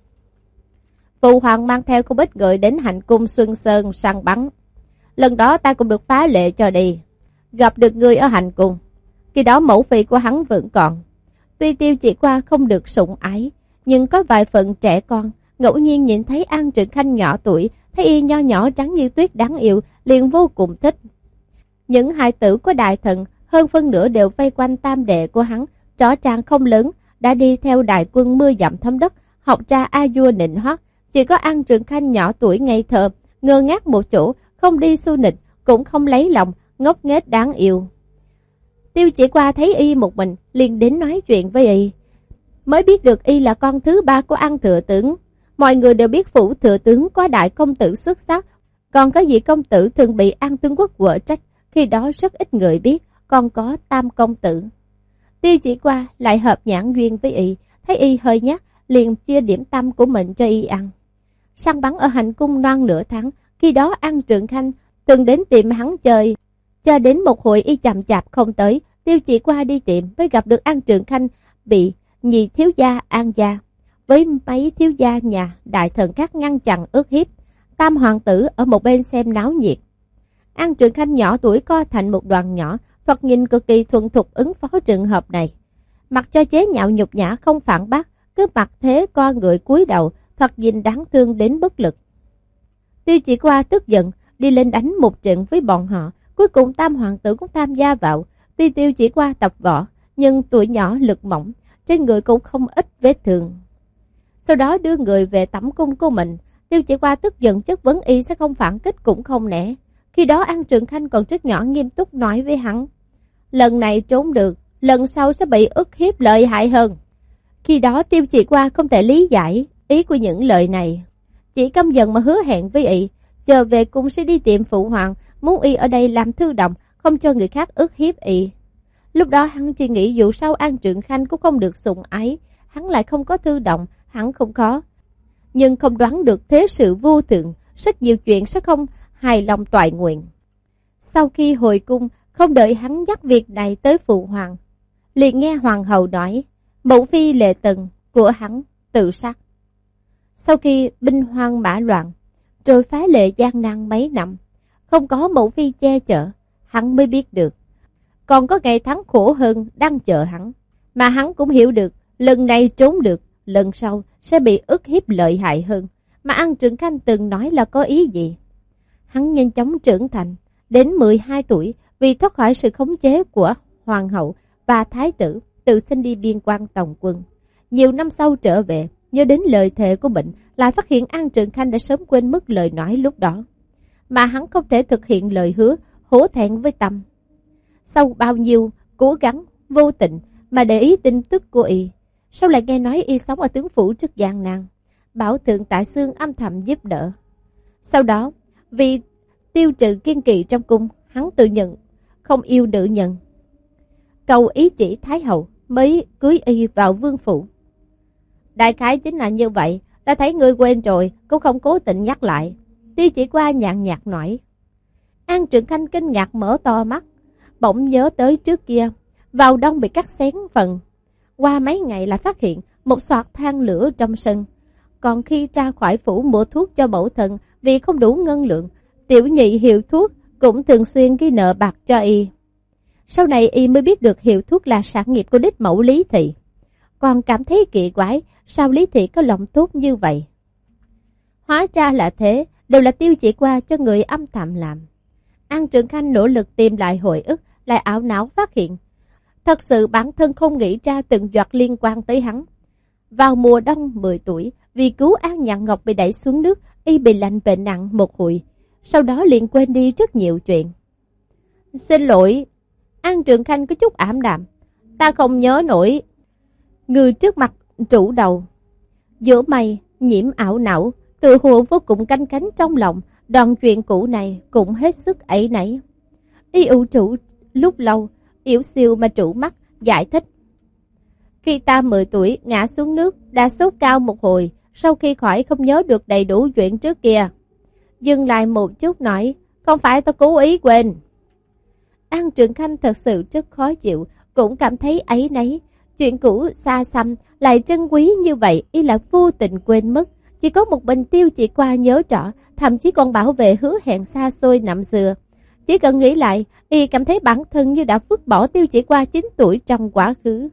Phụ Hoàng mang theo không ít người đến hành cung Xuân Sơn săn bắn. Lần đó ta cũng được phá lệ cho đi, gặp được người ở hành cung. Khi đó mẫu phi của hắn vẫn còn. Tuy Tiêu Chỉ Qua không được sủng ái, nhưng có vài phần trẻ con, ngẫu nhiên nhìn thấy An Trượng Khanh nhỏ tuổi, thấy y nho nhỏ trắng như tuyết đáng yêu, liền vô cùng thích. Những hài tử của đại thần, hơn phân nửa đều vây quanh tam đệ của hắn, rõ ràng không lớn, đã đi theo đại quân mưa dặm thấm đất, học cha a vua nịnh hót. Chỉ có An Trượng Khanh nhỏ tuổi ngây thơ, ngơ ngác một chỗ, không đi xu nịnh, cũng không lấy lòng, ngốc nghếch đáng yêu. Tiêu Chỉ Qua thấy y một mình, liền đến nói chuyện với y. Mới biết được y là con thứ ba của An thừa tướng. Mọi người đều biết phủ thừa tướng có đại công tử xuất sắc, còn có vị công tử thường bị An tướng quốc quở trách, khi đó rất ít người biết, còn có tam công tử. Tiêu Chỉ Qua lại hợp nhãn duyên với y, thấy y hơi nhát, liền chia điểm tâm của mình cho y ăn. Săn bắn ở hành cung non nửa tháng, khi đó An Trượng Khanh từng đến tìm hắn chơi, cho đến một hồi y chậm chạp không tới. Tiêu Chỉ Qua đi tiệm mới gặp được An Trượng Khanh bị nhị thiếu gia An gia với mấy thiếu gia nhà đại thần khác ngăn chặn ức hiếp. Tam hoàng tử ở một bên xem náo nhiệt. An Trượng Khanh nhỏ tuổi co thành một đoàn nhỏ, thoạt nhìn cực kỳ thuần thục ứng phó trường hợp này. Mặc cho chế nhạo nhục nhã không phản bác, cứ mặc thế co người cúi đầu, thoạt nhìn đáng thương đến bất lực. Tiêu Chỉ Qua tức giận đi lên đánh một trận với bọn họ. Cuối cùng tam hoàng tử cũng tham gia vào. Tuy Tiêu Chỉ Qua tập võ, nhưng tuổi nhỏ lực mỏng, trên người cũng không ít vết thương. Sau đó đưa người về tẩm cung của mình. Tiêu Chỉ Qua tức giận chất vấn y sẽ không phản kích cũng không nể. Khi đó An Trượng Khanh còn rất nhỏ, nghiêm túc nói với hắn, lần này trốn được, lần sau sẽ bị ức hiếp lợi hại hơn. Khi đó Tiêu Chỉ Qua không thể lý giải ý của những lời này, chỉ căm giận mà hứa hẹn với y, chờ về cung sẽ đi tìm Phụ Hoàng, muốn y ở đây làm thư động, không cho người khác ức hiếp y. Lúc đó hắn chỉ nghĩ dù sao An Trượng Khanh cũng không được sủng ái, hắn lại không có thư động, hắn không khó. Nhưng không đoán được thế sự vô thường, rất nhiều chuyện sẽ không hài lòng toại nguyện. Sau khi hồi cung, không đợi hắn nhắc việc này tới Phụ Hoàng, liền nghe Hoàng hậu nói, mẫu phi Lệ Tần của hắn tự sát. Sau khi binh hoang mã loạn, rồi phá lệ gian nan mấy năm, không có mẫu phi che chở, hắn mới biết được còn có ngày tháng khổ hơn đang chờ hắn. Mà hắn cũng hiểu được, lần này trốn được, lần sau sẽ bị ức hiếp lợi hại hơn. Mà An Trượng Khanh từng nói là có ý gì? Hắn nhanh chóng trưởng thành, đến mười hai tuổi, vì thoát khỏi sự khống chế của hoàng hậu và thái tử, tự xin đi biên quan tòng quân. Nhiều năm sau trở về, nhớ đến lời thề của mình, lại phát hiện An Trượng Khanh đã sớm quên mất lời nói lúc đó. Mà hắn không thể thực hiện lời hứa, hổ thẹn với tâm. Sau bao nhiêu cố gắng vô tình mà để ý tin tức của y, sau lại nghe nói y sống ở tướng phủ rất gian nan, bảo thượng Tại Xương âm thầm giúp đỡ. Sau đó, vì tiêu trừ kiên kỵ trong cung, hắn tự nhận không yêu nữ nhân, cầu ý chỉ Thái hậu mới cưới y vào vương phủ. Đại khái chính là như vậy, ta thấy ngươi quên rồi, cũng không cố tình nhắc lại. Tiêu Chỉ Qua nhàn nhạt nói. An Trượng Khanh kinh ngạc mở to mắt, bỗng nhớ tới trước kia, vào đông bị cắt xén phần. Qua mấy ngày lại phát hiện một xoạt than lửa trong sân. Còn khi ra khỏi phủ mua thuốc cho mẫu thân, vì không đủ ngân lượng, tiểu nhị hiệu thuốc cũng thường xuyên ghi nợ bạc cho y. Sau này y mới biết được hiệu thuốc là sản nghiệp của đích mẫu Lý Thị. Còn cảm thấy kỳ quái, sao Lý Thị có lòng tốt như vậy? Hóa ra là thế, đều là Tiêu Chỉ Qua cho người âm thầm làm. An Trường Khanh nỗ lực tìm lại hồi ức, lại ảo não phát hiện. Thật sự bản thân không nghĩ ra từng giọt liên quan tới hắn. Vào mùa đông mười tuổi, vì cứu An Nhạn Ngọc bị đẩy xuống nước, y bị lạnh bệnh nặng một hồi. Sau đó liền quên đi rất nhiều chuyện. Xin lỗi, An Trường Khanh có chút ảm đạm. Ta không nhớ nổi. Người trước mặt trụ đầu, giữa mày nhiễm ảo não, tự hồ vô cùng canh cánh trong lòng. Đoạn chuyện cũ này cũng hết sức ấy nấy. Y ưu trụ lúc lâu, yếu siêu mà trụ mắt, giải thích. Khi ta mười tuổi ngã xuống nước, đã sốt cao một hồi, sau khi khỏi không nhớ được đầy đủ chuyện trước kia. Dừng lại một chút nói, không phải ta cố ý quên. An Trường Khanh thật sự rất khó chịu, cũng cảm thấy ấy nấy. Chuyện cũ xa xăm, lại trân quý như vậy, y là vô tình quên mất. Chỉ có một mình Tiêu Chỉ Qua nhớ rõ, thậm chí còn bảo vệ hứa hẹn xa xôi năm xưa. Chỉ cần nghĩ lại, y cảm thấy bản thân như đã vứt bỏ Tiêu Chỉ Qua chín tuổi trong quá khứ.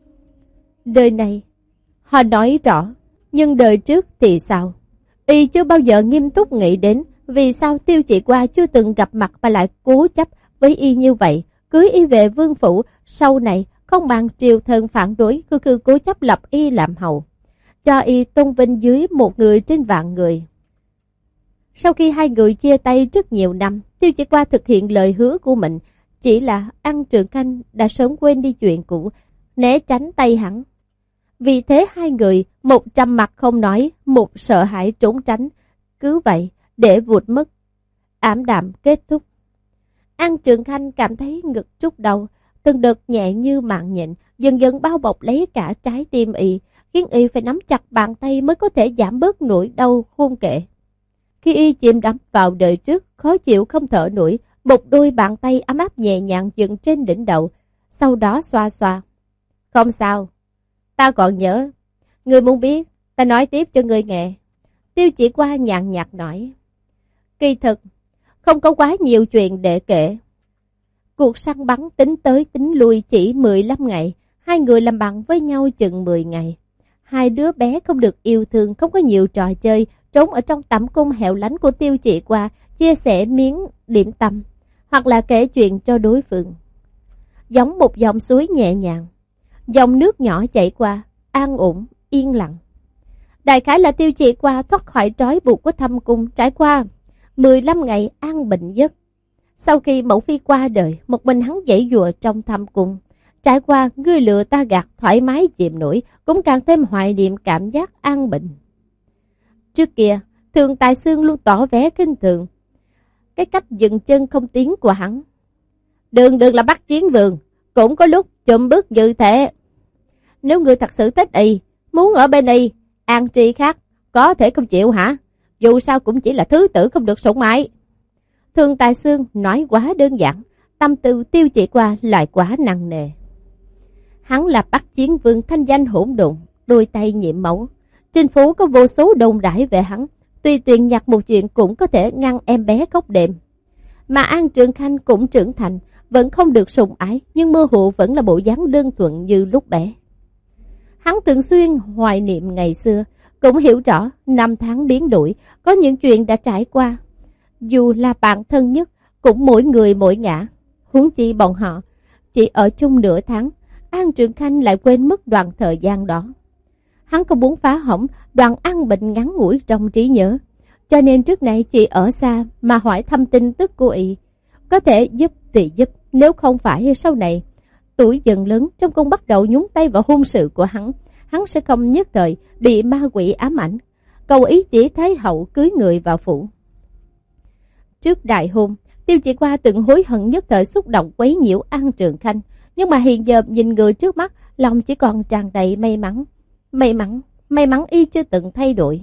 Đời này, họ nói rõ, nhưng đời trước thì sao? Y chưa bao giờ nghiêm túc nghĩ đến vì sao Tiêu Chỉ Qua chưa từng gặp mặt và lại cố chấp với y như vậy, cưới y về vương phủ, sau này không bằng triều thần phản đối, cứ cứ cố chấp lập y làm hầu, cho y tôn vinh dưới một người trên vạn người. Sau khi hai người chia tay rất nhiều năm, Tiêu Chỉ Qua thực hiện lời hứa của mình, chỉ là An Trường Khanh đã sớm quên đi chuyện cũ, né tránh tay hắn. Vì thế hai người, một trầm mặt không nói, một sợ hãi trốn tránh, cứ vậy để vụt mất, ảm đạm kết thúc. An Trường Khanh cảm thấy ngực trút đau, từng đợt nhẹ như mạng nhện, dần dần bao bọc lấy cả trái tim y, khiến y phải nắm chặt bàn tay mới có thể giảm bớt nỗi đau khôn kể. Khi y chìm đắm vào đời trước, khó chịu không thở nổi, một đôi bàn tay ấm áp nhẹ nhàng dựng trên đỉnh đầu, sau đó xoa xoa. Không sao, ta còn nhớ. Ngươi muốn biết, ta nói tiếp cho ngươi nghe. Tiêu Chỉ Qua nhàn nhạt nói. Kỳ thực, không có quá nhiều chuyện để kể. Cuộc săn bắn tính tới tính lui chỉ mười lăm ngày, hai người làm bạn với nhau chừng mười ngày. Hai đứa bé không được yêu thương, không có nhiều trò chơi, trốn ở trong tẩm cung hẻo lánh của Tiêu Chỉ Qua, chia sẻ miếng điểm tâm, hoặc là kể chuyện cho đối phương. Giống một dòng suối nhẹ nhàng, dòng nước nhỏ chảy qua, an ổn, yên lặng. Đại khái là Tiêu Chỉ Qua thoát khỏi trói buộc của thâm cung, trải qua mười lăm ngày an bình giấc. Sau khi mẫu phi qua đời, một mình hắn dãy dùa trong thâm cung, trải qua ngươi lừa ta gạt, thoải mái chìm nổi, cũng càng thêm hoài niệm cảm giác an bình. Trước kia, Thường Tài Xương luôn tỏ vẻ kinh thường cái cách dừng chân không tiến của hắn. Đường đường là Bắc Chiến Vương, cũng có lúc chùm bước như thế. Nếu ngươi thật sự thích y, muốn ở bên y, An Tri khác, có thể không chịu hả? Dù sao cũng chỉ là thứ tử không được sủng ái. Thường Tài Xương nói quá đơn giản, tâm tư Tiêu Chỉ Qua lại quá nặng nề. Hắn là Bắc Chiến Vương thanh danh hỗn độn, đôi tay nhiệm mẫu. Trên phố có vô số đồn đãi về hắn, tuy tuyền nhặt một chuyện cũng có thể ngăn em bé khóc đêm. Mà An Trường Khanh cũng trưởng thành, vẫn không được sủng ái, nhưng mơ hồ vẫn là bộ dáng đơn thuần như lúc bé. Hắn thường xuyên hoài niệm ngày xưa, cũng hiểu rõ năm tháng biến đổi, có những chuyện đã trải qua. Dù là bạn thân nhất, cũng mỗi người mỗi ngã. Huống chi bọn họ chỉ ở chung nửa tháng, An Trường Khanh lại quên mất đoạn thời gian đó. Hắn không muốn phá hỏng đoạn an bình ngắn ngủi trong trí nhớ, cho nên trước nay chỉ ở xa mà hỏi thăm tin tức của y. Có thể giúp thì giúp, nếu không phải sau này tuổi dần lớn, trong cung bắt đầu nhúng tay vào hôn sự của hắn, hắn sẽ không nhất thời bị ma quỷ ám ảnh, cầu ý chỉ Thái hậu cưới người vào phủ. Trước đại hôn, Tiêu Chỉ Qua từng hối hận nhất thời xúc động quấy nhiễu An Trường Khanh, nhưng mà hiện giờ nhìn người trước mắt, lòng chỉ còn tràn đầy may mắn. May mắn, may mắn y chưa từng thay đổi.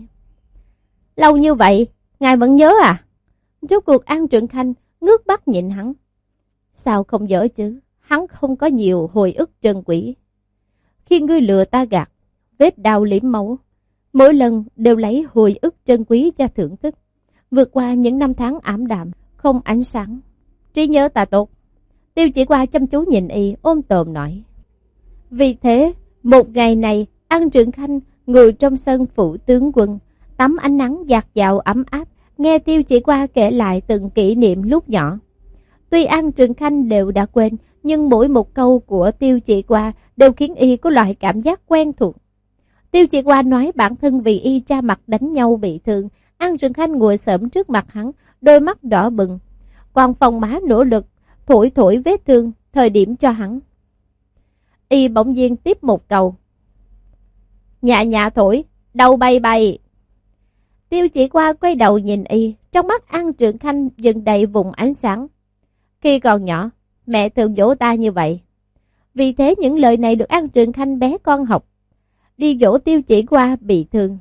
Lâu như vậy, ngài vẫn nhớ à? Rốt cuộc An Trường Khanh ngước mắt nhìn hắn. Sao không nhớ chứ? Hắn không có nhiều hồi ức trân quý. Khi ngươi lừa ta gạt, vết đau liếm máu, mỗi lần đều lấy hồi ức trân quý ra thưởng thức. Vượt qua những năm tháng ảm đạm, không ánh sáng. Trí nhớ ta tốt. Tiêu Chỉ Qua chăm chú nhìn y, ôm tồn nói. Vì thế, một ngày này, An Trường Khanh ngồi trong sân phủ tướng quân, tắm ánh nắng dạt dào ấm áp, nghe Tiêu Chỉ Qua kể lại từng kỷ niệm lúc nhỏ. Tuy An Trường Khanh đều đã quên, nhưng mỗi một câu của Tiêu Chỉ Qua đều khiến y có loại cảm giác quen thuộc. Tiêu Chỉ Qua nói bản thân vì y cha mặt đánh nhau bị thương, An Trường Khanh ngồi xổm trước mặt hắn, đôi mắt đỏ bừng, còn phòng má nỗ lực thổi thổi vết thương, thời điểm cho hắn. Y bỗng nhiên tiếp một câu. Nhạ nhạ thổi, đầu bay bay. Tiêu Chỉ Qua quay đầu nhìn y, trong mắt An Trường Khanh dần đầy vùng ánh sáng. Khi còn nhỏ, mẹ thường dỗ ta như vậy. Vì thế những lời này được An Trường Khanh bé con học. Đi dỗ Tiêu Chỉ Qua bị thương.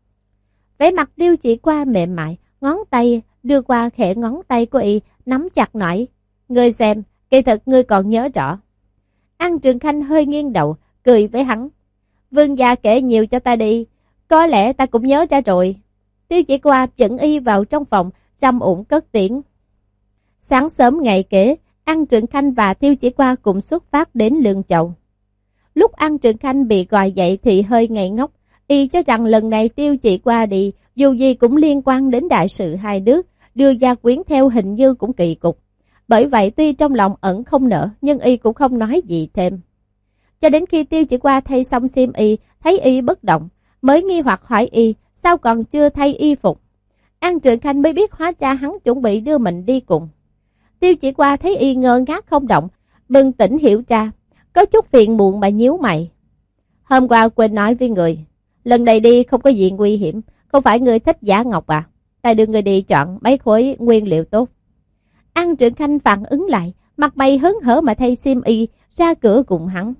Vẻ mặt Tiêu Chỉ Qua mềm mại, ngón tay đưa qua khẽ ngón tay của y, nắm chặt nói. Ngươi xem, kỳ thật ngươi còn nhớ rõ. An Trường Khanh hơi nghiêng đầu, cười với hắn. Vương gia kể nhiều cho ta đi, có lẽ ta cũng nhớ ra rồi. Tiêu Chỉ Qua dẫn y vào trong phòng, trầm ổn cất tiếng. Sáng sớm ngày kế, An Trường Khanh và Tiêu Chỉ Qua cùng xuất phát đến Lương Châu. Lúc An Trường Khanh bị gọi dậy thì hơi ngây ngốc, y cho rằng lần này Tiêu Chỉ Qua đi, dù gì cũng liên quan đến đại sự hai nước, đưa gia quyến theo hình như cũng kỳ cục. Bởi vậy tuy trong lòng ẩn không nở, nhưng y cũng không nói gì thêm. Cho đến khi Tiêu Chỉ Qua thay xong xiêm y, thấy y bất động, mới nghi hoặc hỏi y, sao còn chưa thay y phục. An Trường Khanh mới biết hóa ra hắn chuẩn bị đưa mình đi cùng. Tiêu Chỉ Qua thấy y ngơ ngác không động, bừng tỉnh hiểu ra, có chút phiền muộn mà nhíu mày. Hôm qua quên nói với người, lần này đi không có gì nguy hiểm, không phải người thích giả ngọc à? Ta đưa người đi chọn mấy khối nguyên liệu tốt. An Trường Khanh phản ứng lại, mặt mày hớn hở mà thay xiêm y, ra cửa cùng hắn.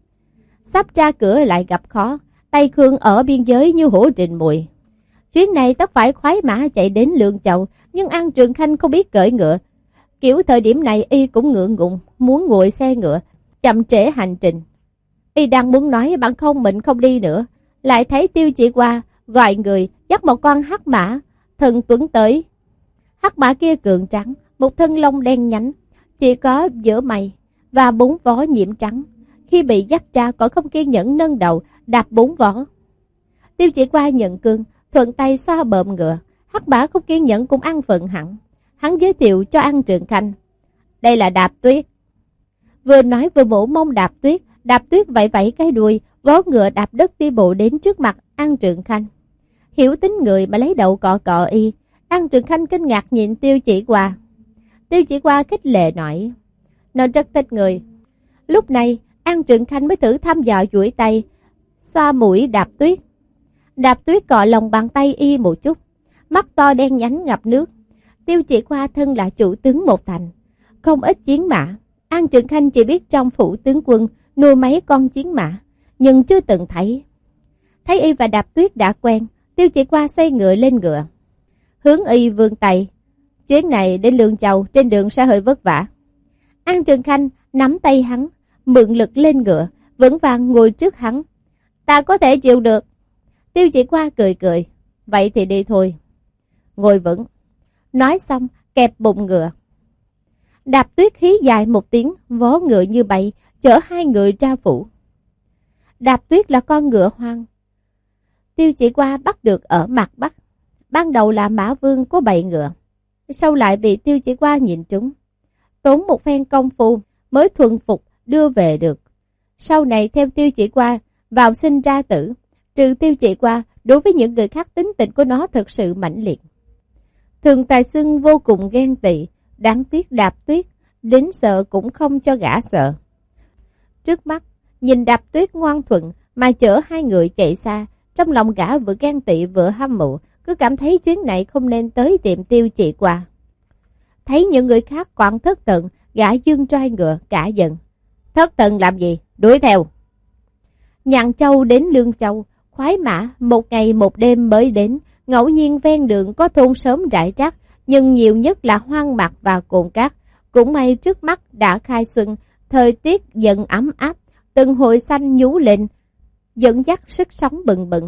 Sắp ra cửa lại gặp khó, Tây Khương ở biên giới như hổ rình mùi. Chuyến này tất phải khoái mã chạy đến Lương Châu, nhưng An Trường Khanh không biết cưỡi ngựa. Kiểu thời điểm này y cũng ngượng ngùng, muốn ngồi xe ngựa, chậm trễ hành trình. Y đang muốn nói bằng không mình không đi nữa, lại thấy Tiêu Chỉ Qua gọi người dắt một con hắc mã, thần tuấn tới. Hắc mã kia cường trắng, một thân lông đen nhánh, chỉ có giữa mày và bốn vó nhiễm trắng. Khi bị dắt ra còn không kiên nhẫn nâng đầu đạp bốn vó. Tiêu Chỉ Qua nhận cương, thuận tay xoa bợm ngựa. Hắc mã không kiên nhẫn cũng ăn phần hẳn. Hắn giới thiệu cho An Trường Khanh. Đây là Đạp Tuyết. Vừa nói vừa vỗ mông Đạp Tuyết. Đạp Tuyết vẫy vẫy cái đuôi, vó ngựa đạp đất đi bộ đến trước mặt An Trường Khanh. Hiểu tính người mà lấy đầu cọ cọ y. An Trường Khanh kinh ngạc nhìn Tiêu Chỉ Qua. Tiêu Chỉ Qua khích lệ nói, nó rất thích người. Lúc này An Trường Khanh mới thử thăm dò duỗi tay, xoa mũi Đạp Tuyết. Đạp Tuyết cọ lòng bàn tay y một chút, mắt to đen nhánh ngập nước. Tiêu Chỉ Qua thân là chủ tướng một thành, không ít chiến mã. An Trường Khanh chỉ biết trong phủ tướng quân nuôi mấy con chiến mã, nhưng chưa từng thấy. Thấy y và Đạp Tuyết đã quen, Tiêu Chỉ Qua xoay ngựa lên ngựa, hướng y vươn tay. Chuyến này đến Lương Châu trên đường sẽ hơi vất vả. An Trường Khanh nắm tay hắn, mượn lực lên ngựa, vững vàng ngồi trước hắn. Ta có thể chịu được. Tiêu Chỉ Qua cười cười. Vậy thì đi thôi. Ngồi vững. Nói xong kẹp bụng ngựa. Đạp Tuyết khí dài một tiếng, vó ngựa như bay, chở hai người ra phủ. Đạp Tuyết là con ngựa hoang. Tiêu Chỉ Qua bắt được ở mặt Bắc. Ban đầu là Mã Vương có bầy ngựa, sau lại bị Tiêu Chỉ Qua nhìn trúng, tốn một phen công phu mới thuần phục đưa về được. Sau này theo Tiêu Chỉ Qua vào sinh ra tử, trừ Tiêu Chỉ Qua, đối với những người khác tính tình của nó thật sự mãnh liệt. Thường Tài Xưng vô cùng ghen tị, đáng tiếc Đạp Tuyết đến sợ cũng không cho gã sợ. Trước mắt nhìn Đạp Tuyết ngoan thuận mà chở hai người chạy xa, trong lòng gã vừa ghen tị vừa hâm mộ, cứ cảm thấy chuyến này không nên tới tiệm Tiêu Chỉ Qua. Thấy những người khác quặn Thất Tận, gã dương trai ngựa cả giận. Thất Tận làm gì? Đuổi theo. Nhạn Châu đến Lương Châu, khoái mã một ngày một đêm mới đến, ngẫu nhiên ven đường có thôn sớm rải rác, nhưng nhiều nhất là hoang mạc và cồn cát. Cũng may trước mắt đã khai xuân, thời tiết dần ấm áp, từng hội xanh nhú lên, dẫn dắt sức sống bừng bừng.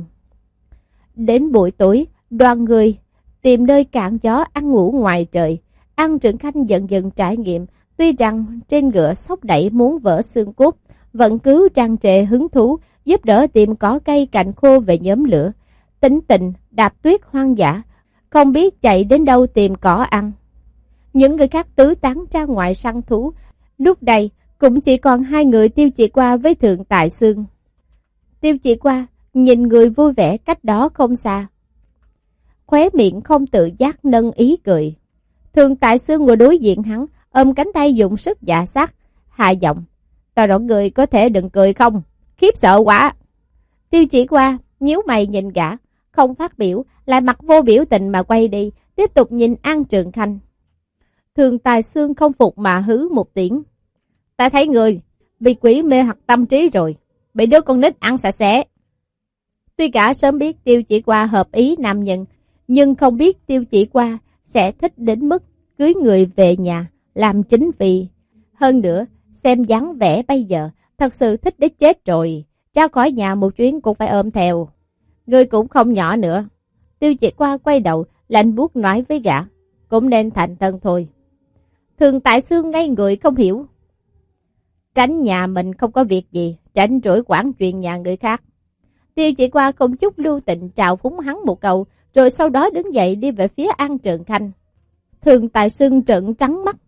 Đến buổi tối, đoàn người tìm nơi cạn gió ăn ngủ ngoài trời. An Trường Khanh dần dần trải nghiệm Tuy rằng trên ngựa sóc đẩy muốn vỡ xương cốt, vẫn cứ tràn trề hứng thú, giúp đỡ tìm cỏ cây cành khô về nhóm lửa. Tính tình, đạp tuyết hoang dã, không biết chạy đến đâu tìm cỏ ăn. Những người khác tứ tán ra ngoài săn thú, lúc đây cũng chỉ còn hai người Tiêu Chỉ Qua với Thượng Tài Xương. Tiêu Chỉ Qua nhìn người vui vẻ cách đó không xa, khóe miệng không tự giác nâng ý cười. Thượng Tài Xương ngồi đối diện hắn, ôm cánh tay dùng sức dạ sát, hạ giọng: "Ta nói người có thể đừng cười không? Khiếp sợ quá." Tiêu Chỉ Qua nhíu mày nhìn gã, không phát biểu, lại mặt vô biểu tình mà quay đi, tiếp tục nhìn An Trường Khanh. Thường Tài Xương không phục mà hứ một tiếng: "Ta thấy người bị quỷ mê hoặc tâm trí rồi, bị đứa con nít ăn sạch sẽ." Tuy cả sớm biết Tiêu Chỉ Qua hợp ý nam nhân, nhưng không biết Tiêu Chỉ Qua sẽ thích đến mức cưới người về nhà làm chính phi. Hơn nữa, xem dáng vẻ bây giờ, thật sự thích đến chết rồi, ra khỏi nhà một chuyến cũng phải ôm theo. Người cũng không nhỏ nữa. Tiêu Chỉ Qua quay đầu, lạnh buốt nói với gã: "Cũng nên thành thân thôi." Thường Tại Xương ngay người không hiểu. Tránh nhà mình không có việc gì, tránh rủi quản chuyện nhà người khác. Tiêu Chỉ Qua không chút lưu tình chào phúng hắn một câu, rồi sau đó đứng dậy đi về phía An Trường Khanh. Thường Tại Xương trợn trắng mắt.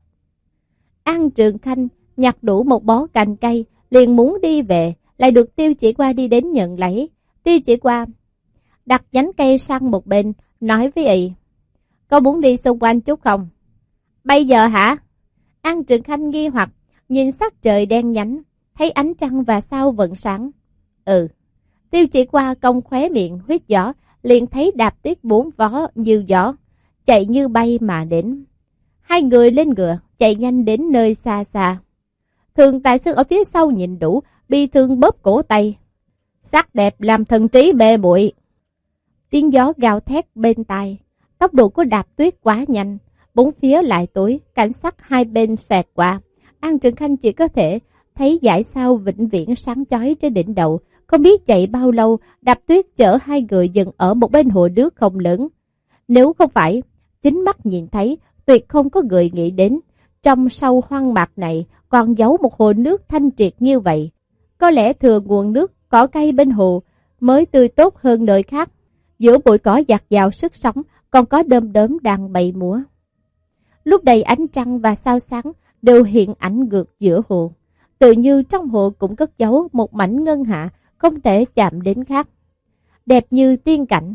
An Trường Khanh nhặt đủ một bó cành cây, liền muốn đi về, lại được Tiêu Chỉ Qua đi đến nhận lấy. Tiêu Chỉ Qua đặt nhánh cây sang một bên, nói với y: "Có muốn đi xung quanh chút không?" "Bây giờ hả?" An Trường Khanh nghi hoặc nhìn sắc trời đen nhánh, thấy ánh trăng và sao vẫn sáng. "Ừ." Tiêu Chỉ Qua cong khóe miệng huyết gió, liền thấy Đạp Tuyết bốn vó như gió, chạy như bay mà đến. Hai người lên ngựa, chạy nhanh đến nơi xa xa. Thường Tại Xương ở phía sau nhìn đủ, bi thương bóp cổ tay. "Sắc đẹp làm thần trí bê bụi." Tiếng gió gào thét bên tai, tốc độ của Đạp Tuyết quá nhanh, bốn phía lại tối, cảnh sắc hai bên xẹt qua. An Trường Khanh chỉ có thể thấy dải sao vĩnh viễn sáng chói trên đỉnh đầu. Không biết chạy bao lâu, Đạp Tuyết chở hai người dừng ở một bên hồ nước không lớn. Nếu không phải chính mắt nhìn thấy, tuyệt không có người nghĩ đến trong sâu hoang mạc này còn giấu một hồ nước thanh triệt như vậy. Có lẽ thừa nguồn nước cỏ cây bên hồ mới tươi tốt hơn nơi khác. Giữa bụi cỏ dạt dào sức sống, còn có đom đóm đang bay múa. Lúc đây ánh trăng và sao sáng đều hiện ảnh ngược giữa hồ, tự như trong hồ cũng cất giấu một mảnh ngân hạ không thể chạm đến khác, đẹp như tiên cảnh.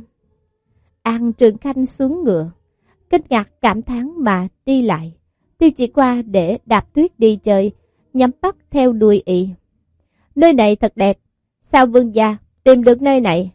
An Trường Khanh xuống ngựa, kinh ngạc cảm thán mà đi lại. Tiêu Chỉ Qua để Đạp Tuyết đi chơi, nhắm bắt theo đuôi y. "Nơi này thật đẹp, sao vương gia tìm được nơi này?"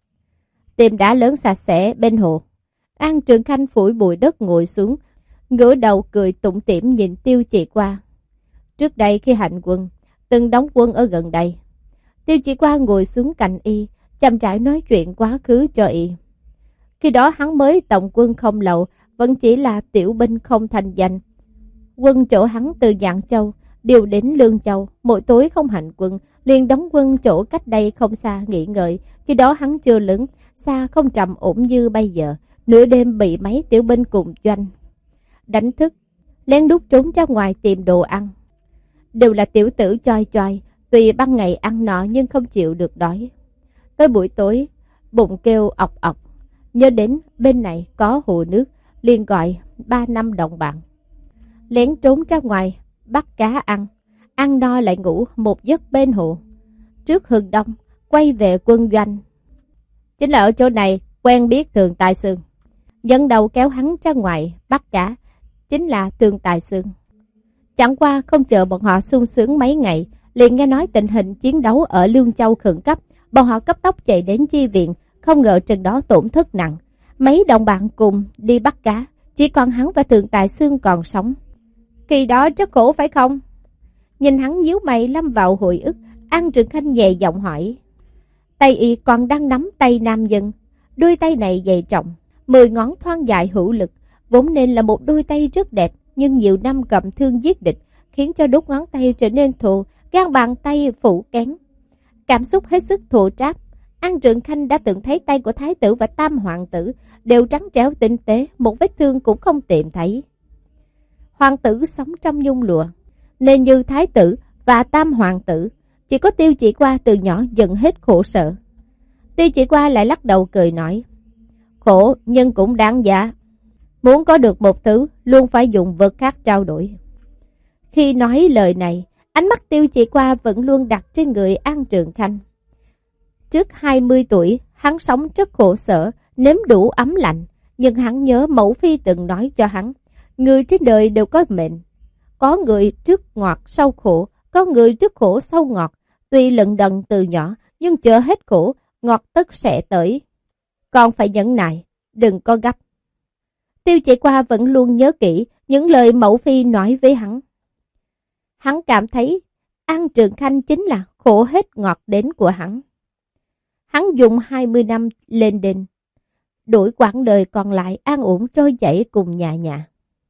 "Tìm đá lớn sạch sẽ bên hồ." An Trường Khanh phủi bụi đất ngồi xuống, ngửa đầu cười tủm tỉm nhìn Tiêu Chỉ Qua. Trước đây khi hành quân, từng đóng quân ở gần đây. Tiêu Chỉ Qua ngồi xuống cạnh y, chậm rãi nói chuyện quá khứ cho y. Khi đó hắn mới tổng quân không lâu, vẫn chỉ là tiểu binh không thành danh. Quân chỗ hắn từ Dạng Châu điều đến Lương Châu, mỗi tối không hành quân, liền đóng quân chỗ cách đây không xa nghỉ ngơi. Khi đó hắn chưa lớn, xa không trầm ổn như bây giờ, nửa đêm bị mấy tiểu binh cùng doanh đánh thức, lén lút trốn ra ngoài tìm đồ ăn. Đều là tiểu tử choi choi, tuy ban ngày ăn nọ nhưng không chịu được đói. Tới buổi tối, bụng kêu ọc ọc, nhớ đến bên này có hồ nước, liền gọi ba năm đồng bạn, lén trốn ra ngoài bắt cá ăn, ăn no lại ngủ một giấc bên hồ. Trước hừng đông quay về quân doanh. Chính là ở chỗ này quen biết Thường Tài Xương. Dẫn đầu kéo hắn ra ngoài bắt cá chính là Thường Tài Xương. Chẳng qua không chờ bọn họ sung sướng mấy ngày, liền nghe nói tình hình chiến đấu ở Lương Châu khẩn cấp, bọn họ cấp tốc chạy đến chi viện. Không ngờ trên đó tổn thất nặng, mấy đồng bạn cùng đi bắt cá, chỉ còn hắn và Thường Tài Xương còn sống. Kỳ đó rất khổ phải không? Nhìn hắn nhíu mày lâm vào hồi ức, An Trường Khanh nhẹ giọng hỏi. Tay y còn đang nắm tay nam dân, đôi tay này dày trọng, mười ngón thoăn dài hữu lực, vốn nên là một đôi tay rất đẹp, nhưng nhiều năm cầm thương giết địch, khiến cho đốt ngón tay trở nên thô, gan bàn tay phủ kén. Cảm xúc hết sức thô tráp. An Trường Khanh đã từng thấy tay của Thái tử và Tam Hoàng tử đều trắng trẻo tinh tế, một vết thương cũng không tìm thấy. hoàng tử sống trong nhung lụa, nên như thái tử và tam hoàng tử, chỉ có Tiêu Chỉ Qua từ nhỏ dần hết khổ sở. Tiêu Chỉ Qua lại lắc đầu cười nói, khổ nhưng cũng đáng giá. Muốn có được một thứ, luôn phải dùng vật khác trao đổi. Khi nói lời này, ánh mắt Tiêu Chỉ Qua vẫn luôn đặt trên người An Trường Khanh. Trước hai mươi tuổi, hắn sống rất khổ sở, nếm đủ ấm lạnh, nhưng hắn nhớ mẫu phi từng nói cho hắn, người trên đời đều có mệnh. Có người trước ngọt sau khổ, có người trước khổ sau ngọt. Tuy lận đận từ nhỏ, nhưng chờ hết khổ, ngọt tất sẽ tới. Còn phải nhẫn nại, đừng có gấp. Tiêu Chỉ Qua vẫn luôn nhớ kỹ những lời mẫu phi nói với hắn. Hắn cảm thấy An Trường Khanh chính là khổ hết ngọt đến của hắn. Hắn dùng hai mươi năm lên đền, đổi quãng đời còn lại an ổn trôi chảy cùng nhà nhà.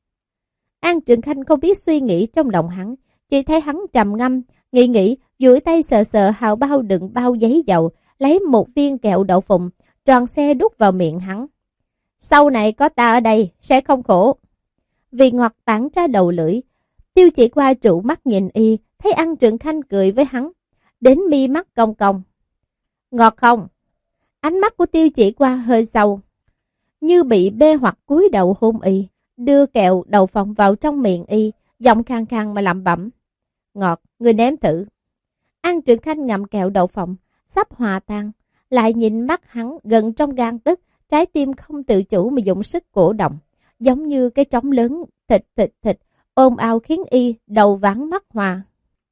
An Trường Khanh không biết suy nghĩ trong lòng hắn, chỉ thấy hắn trầm ngâm, nghĩ nghĩ, duỗi tay sờ sờ hào bao đựng bao giấy dầu, lấy một viên kẹo đậu phụng, tròn xe đút vào miệng hắn. Sau này có ta ở đây, sẽ không khổ. Vì ngọt tản ra đầu lưỡi, Tiêu Chỉ Qua trụ mắt nhìn y, thấy An Trường Khanh cười với hắn, đến mi mắt cong cong. Ngọt không? Ánh mắt của Tiêu Chỉ Qua hơi sâu, như bị bê hoặc cúi đầu hôn y, đưa kẹo đậu phộng vào trong miệng y, giọng khang khang mà lẩm bẩm. Ngọt, người nếm thử. An Trường Khanh ngậm kẹo đậu phộng, sắp hòa tan, lại nhìn mắt hắn gần trong gang tức, trái tim không tự chủ mà dùng sức cổ động, giống như cái trống lớn, thịt thịt thịt, ôm ào khiến y đầu váng mắt hoa.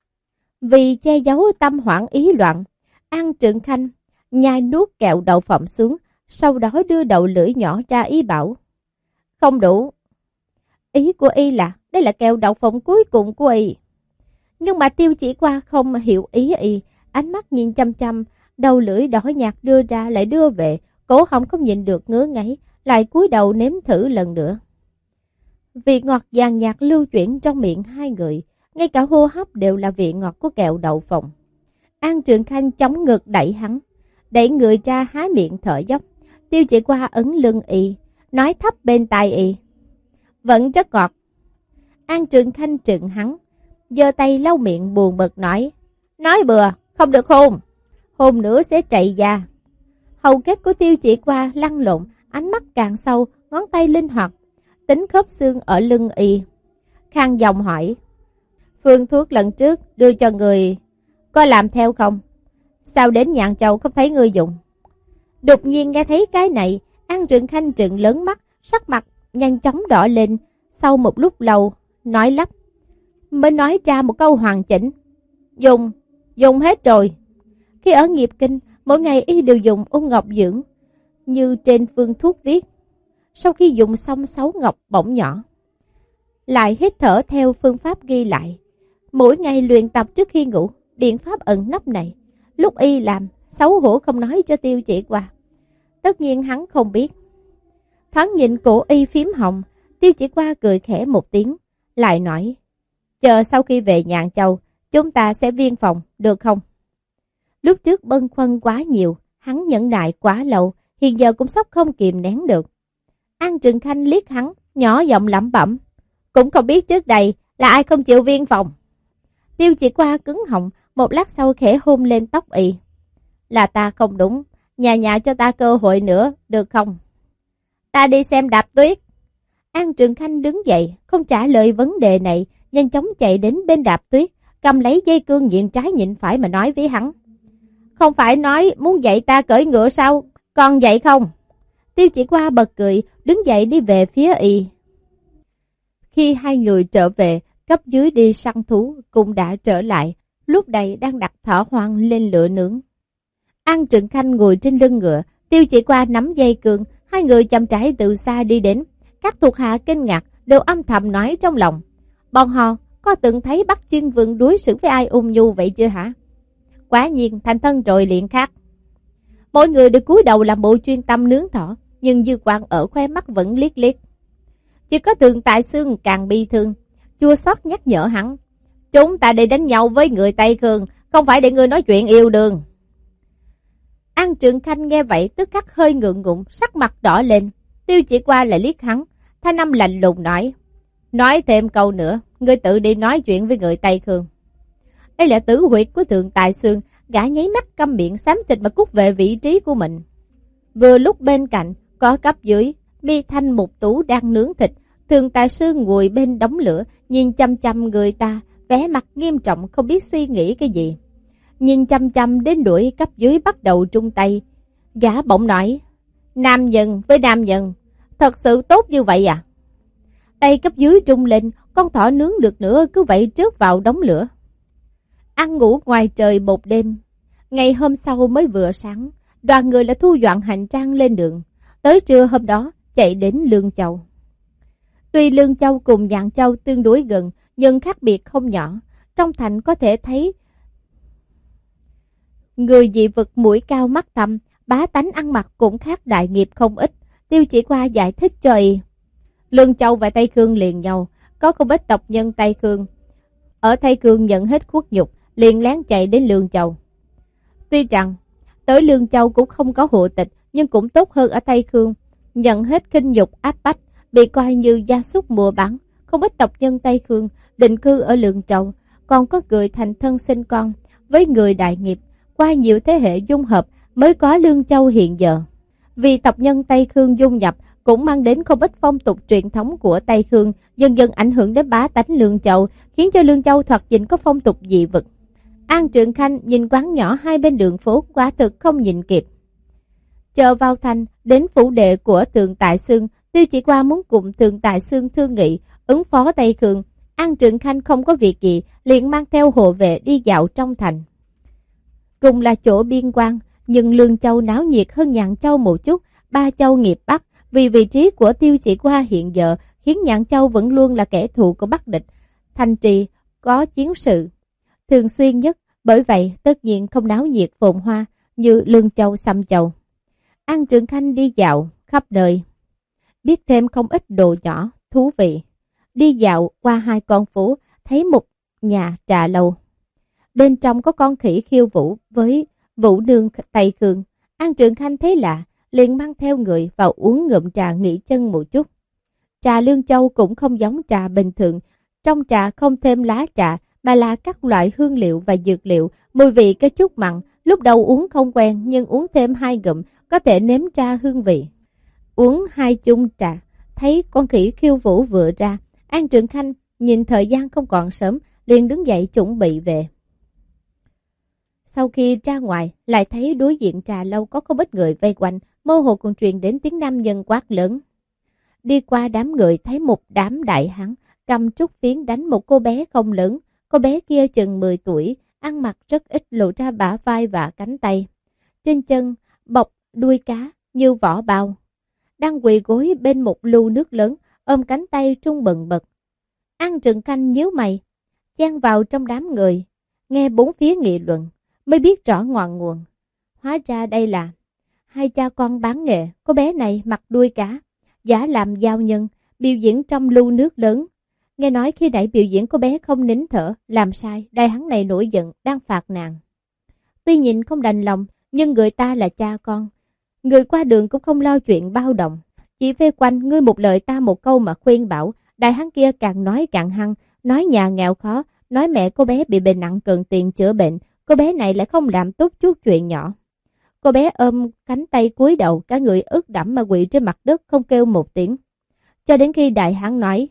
Vì che giấu tâm hoảng ý loạn, An Trường Khanh nhai nuốt kẹo đậu phộng xuống, sau đó đưa đầu lưỡi nhỏ ra ý bảo. Không đủ. Ý của y là, đây là kẹo đậu phộng cuối cùng của y. Nhưng mà Tiêu Chỉ Qua không hiểu ý y, ánh mắt nhìn chăm chăm, đầu lưỡi đỏ nhạt đưa ra lại đưa về, cổ họng không nhìn được ngứa ngáy, lại cúi đầu nếm thử lần nữa. Vị ngọt vàng nhạt lưu chuyển trong miệng hai người, ngay cả hô hấp đều là vị ngọt của kẹo đậu phộng. An Trường Khanh chống ngực đẩy hắn, đẩy người ra há miệng thở dốc. Tiêu Chỉ Qua ấn lưng y, nói thấp bên tai y. Vẫn rất ngọt. An Trường Khanh trừng hắn, giơ tay lau miệng buồn bực nói. Nói bừa, không được hôn. Hôn nữa sẽ chạy da. Hầu kết của Tiêu Chỉ Qua lăn lộn, ánh mắt càng sâu, ngón tay linh hoạt, tính khớp xương ở lưng y. Khang giọng hỏi. Phương thuốc lần trước đưa cho người, có làm theo không? Sao đến Nhạn Châu không thấy người dùng? Đột nhiên nghe thấy cái này, An Trường Khanh trừng lớn mắt, sắc mặt nhanh chóng đỏ lên. Sau một lúc lâu, nói lắp, mới nói ra một câu hoàn chỉnh. Dùng, dùng hết rồi. Khi ở Nghiệp Kinh, mỗi ngày y đều dùng ôn ngọc dưỡng, như trên phương thuốc viết. Sau khi dùng xong sáu ngọc bỗng nhỏ, lại hít thở theo phương pháp ghi lại. Mỗi ngày luyện tập trước khi ngủ, biện pháp ẩn nấp này, lúc y làm, xấu hổ không nói cho Tiêu Chỉ Qua. Tất nhiên hắn không biết. Thoáng nhìn cổ y phím hồng, Tiêu Chỉ Qua cười khẽ một tiếng, lại nói, chờ sau khi về Nhạn Châu, chúng ta sẽ viên phòng, được không? Lúc trước bâng khuâng quá nhiều, hắn nhẫn nại quá lâu, hiện giờ cũng sắp không kìm nén được. An Trường Khanh liếc hắn, nhỏ giọng lẩm bẩm, cũng không biết trước đây là ai không chịu viên phòng. Tiêu Chỉ Qua cứng họng, một lát sau khẽ hôn lên tóc y. Là ta không đúng, nhà nhà cho ta cơ hội nữa, được không? Ta đi xem đạp tuyết. An Trường Khanh đứng dậy, không trả lời vấn đề này, nhanh chóng chạy đến bên đạp tuyết, cầm lấy dây cương nhịn trái nhịn phải mà nói với hắn. Không phải nói muốn dạy ta cưỡi ngựa sao, còn dạy không? Tiêu Chỉ Qua bật cười, đứng dậy đi về phía y. Khi hai người trở về, cấp dưới đi săn thú cũng đã trở lại, lúc này đang đặt thỏ hoang lên lửa nướng. An Trường Khanh ngồi trên lưng ngựa, Tiêu Chỉ Qua nắm dây cương, hai người chậm rãi từ xa đi đến. Các thuộc hạ kinh ngạc, đều âm thầm nói trong lòng. Bọn họ có từng thấy Bắc Chuyên Vương đối xử với ai ung nhu vậy chưa hả? Quả nhiên thành thân rồi liền khác. Mỗi người đều cúi đầu làm bộ chuyên tâm nướng thỏ, nhưng dư quang ở khoe mắt vẫn liếc liếc. Chỉ có Thường Tại Xương càng bi thương, chua xót nhắc nhở hắn. Chúng ta đi đánh nhau với người Tây Khương, không phải để ngươi nói chuyện yêu đương. An Trường Khanh nghe vậy tức khắc hơi ngượng ngụng, sắc mặt đỏ lên. Tiêu Chỉ Qua lại liếc hắn, thanh âm lạnh lùng nói. Nói thêm câu nữa, ngươi tự đi nói chuyện với người Tây Khương. Đây là tử huyệt của Thượng Tài Xương, gã nháy mắt câm miệng xám xịt mà cút về vị trí của mình. Vừa lúc bên cạnh, có cấp dưới, Mi Thanh Mục Tú đang nướng thịt, Thượng Tài Xương ngồi bên đống lửa, nhìn chăm chăm người ta, vẻ mặt nghiêm trọng không biết suy nghĩ cái gì. Nhìn chăm chăm đến đuổi cấp dưới bắt đầu trung tay, gã bỗng nói, nam nhân với nam nhân, thật sự tốt như vậy à? Tay cấp dưới trung lên, con thỏ nướng được nữa cứ vậy rớt vào đống lửa. Ăn ngủ ngoài trời một đêm, ngày hôm sau mới vừa sáng, đoàn người lại thu dọn hành trang lên đường. Tới trưa hôm đó, chạy đến Lương Châu. Tuy Lương Châu cùng Dạng Châu tương đối gần, nhưng khác biệt không nhỏ. Trong thành có thể thấy người dị vực mũi cao mắt thâm, bá tánh ăn mặc cũng khác đại nghiệp không ít. Tiêu Chỉ Qua giải thích cho y. Lương Châu và Tây Khương liền nhau, có không ít tộc nhân Tây Khương. Ở Tây Khương nhận hết khuất nhục, liền lén chạy đến Lương Châu. Tuy rằng, tới Lương Châu cũng không có hộ tịch, nhưng cũng tốt hơn ở Tây Khương. Nhận hết khinh nhục áp bách, bị coi như gia súc mua bán. Không ít tộc nhân Tây Khương định cư ở Lương Châu, còn có người thành thân sinh con với người đại nghiệp. Qua nhiều thế hệ dung hợp mới có Lương Châu hiện giờ. Vì tộc nhân Tây Khương dung nhập cũng mang đến không ít phong tục truyền thống của Tây Khương, dần dần ảnh hưởng đến bá tánh Lương Châu, khiến cho Lương Châu thoạt nhìn có phong tục dị vực. An Trượng Khanh nhìn quán nhỏ hai bên đường phố, quả thực không nhìn kịp. Chờ vào thành, đến phủ đệ của Thượng Tài Xương, Tiêu Chỉ Qua muốn cùng Thượng Tài Xương thương nghị, ứng phó Tây Khương. An Trượng Khanh không có việc gì, liền mang theo hộ vệ đi dạo trong thành. Cùng là chỗ biên quan, nhưng Lương Châu náo nhiệt hơn Nhạn Châu một chút. Ba châu nghiệp Bắc, vì vị trí của Tiêu Chỉ Qua hiện giờ, khiến Nhạn Châu vẫn luôn là kẻ thù của Bắc địch. Thành trì có chiến sự thường xuyên nhất, bởi vậy tất nhiên không náo nhiệt phồn hoa như Lương Châu, Sâm Châu. An Trượng Khanh đi dạo khắp nơi, biết thêm không ít đồ nhỏ thú vị. Đi dạo qua hai con phố, thấy một nhà trà lâu. Bên trong có con khỉ khiêu vũ với vũ nương Tây Khương. An Trượng Khanh thấy lạ, liền mang theo người vào uống ngụm trà nghỉ chân một chút. Trà Lương Châu cũng không giống trà bình thường, trong trà không thêm lá trà mà là các loại hương liệu và dược liệu, mùi vị có chút mặn. Lúc đầu uống không quen, nhưng uống thêm hai ngụm có thể nếm ra hương vị. Uống hai chung trà, thấy con khỉ khiêu vũ vừa ra, An Trượng Khanh nhìn thời gian không còn sớm, liền đứng dậy chuẩn bị về. Sau khi ra ngoài, lại thấy đối diện trà lâu có không ít người vây quanh, mơ hồ còn truyền đến tiếng nam nhân quát lớn. Đi qua đám người thấy một đám đại hán cầm trúc phiến đánh một cô bé không lớn. Cô bé kia chừng mười tuổi, ăn mặc rất ít, lộ ra bả vai và cánh tay. Trên chân bọc đuôi cá như vỏ bao, đang quỳ gối bên một lu nước lớn, ôm cánh tay trung bần bật. An Trượng Khanh nhíu mày, chen vào trong đám người, nghe bốn phía nghị luận, mới biết rõ ngọn nguồn. Hóa ra đây là hai cha con bán nghệ. Cô bé này mặc đuôi cá, giả làm giao nhân, biểu diễn trong lu nước lớn. Nghe nói khi nãy biểu diễn cô bé không nín thở, làm sai, đại hán này nổi giận, đang phạt nàng. Tuy nhìn không đành lòng, nhưng người ta là cha con. Người qua đường cũng không lo chuyện bao động, chỉ vây quanh ngươi một lời ta một câu mà khuyên bảo. Đại hán kia càng nói càng hăng, nói nhà nghèo khó, nói mẹ cô bé bị bệnh nặng cần tiền chữa bệnh. Cô bé này lại không làm tốt chút chuyện nhỏ. Cô bé ôm cánh tay cúi đầu, cả người ướt đẫm mà quỵ trên mặt đất không kêu một tiếng. Cho đến khi đại hán nói,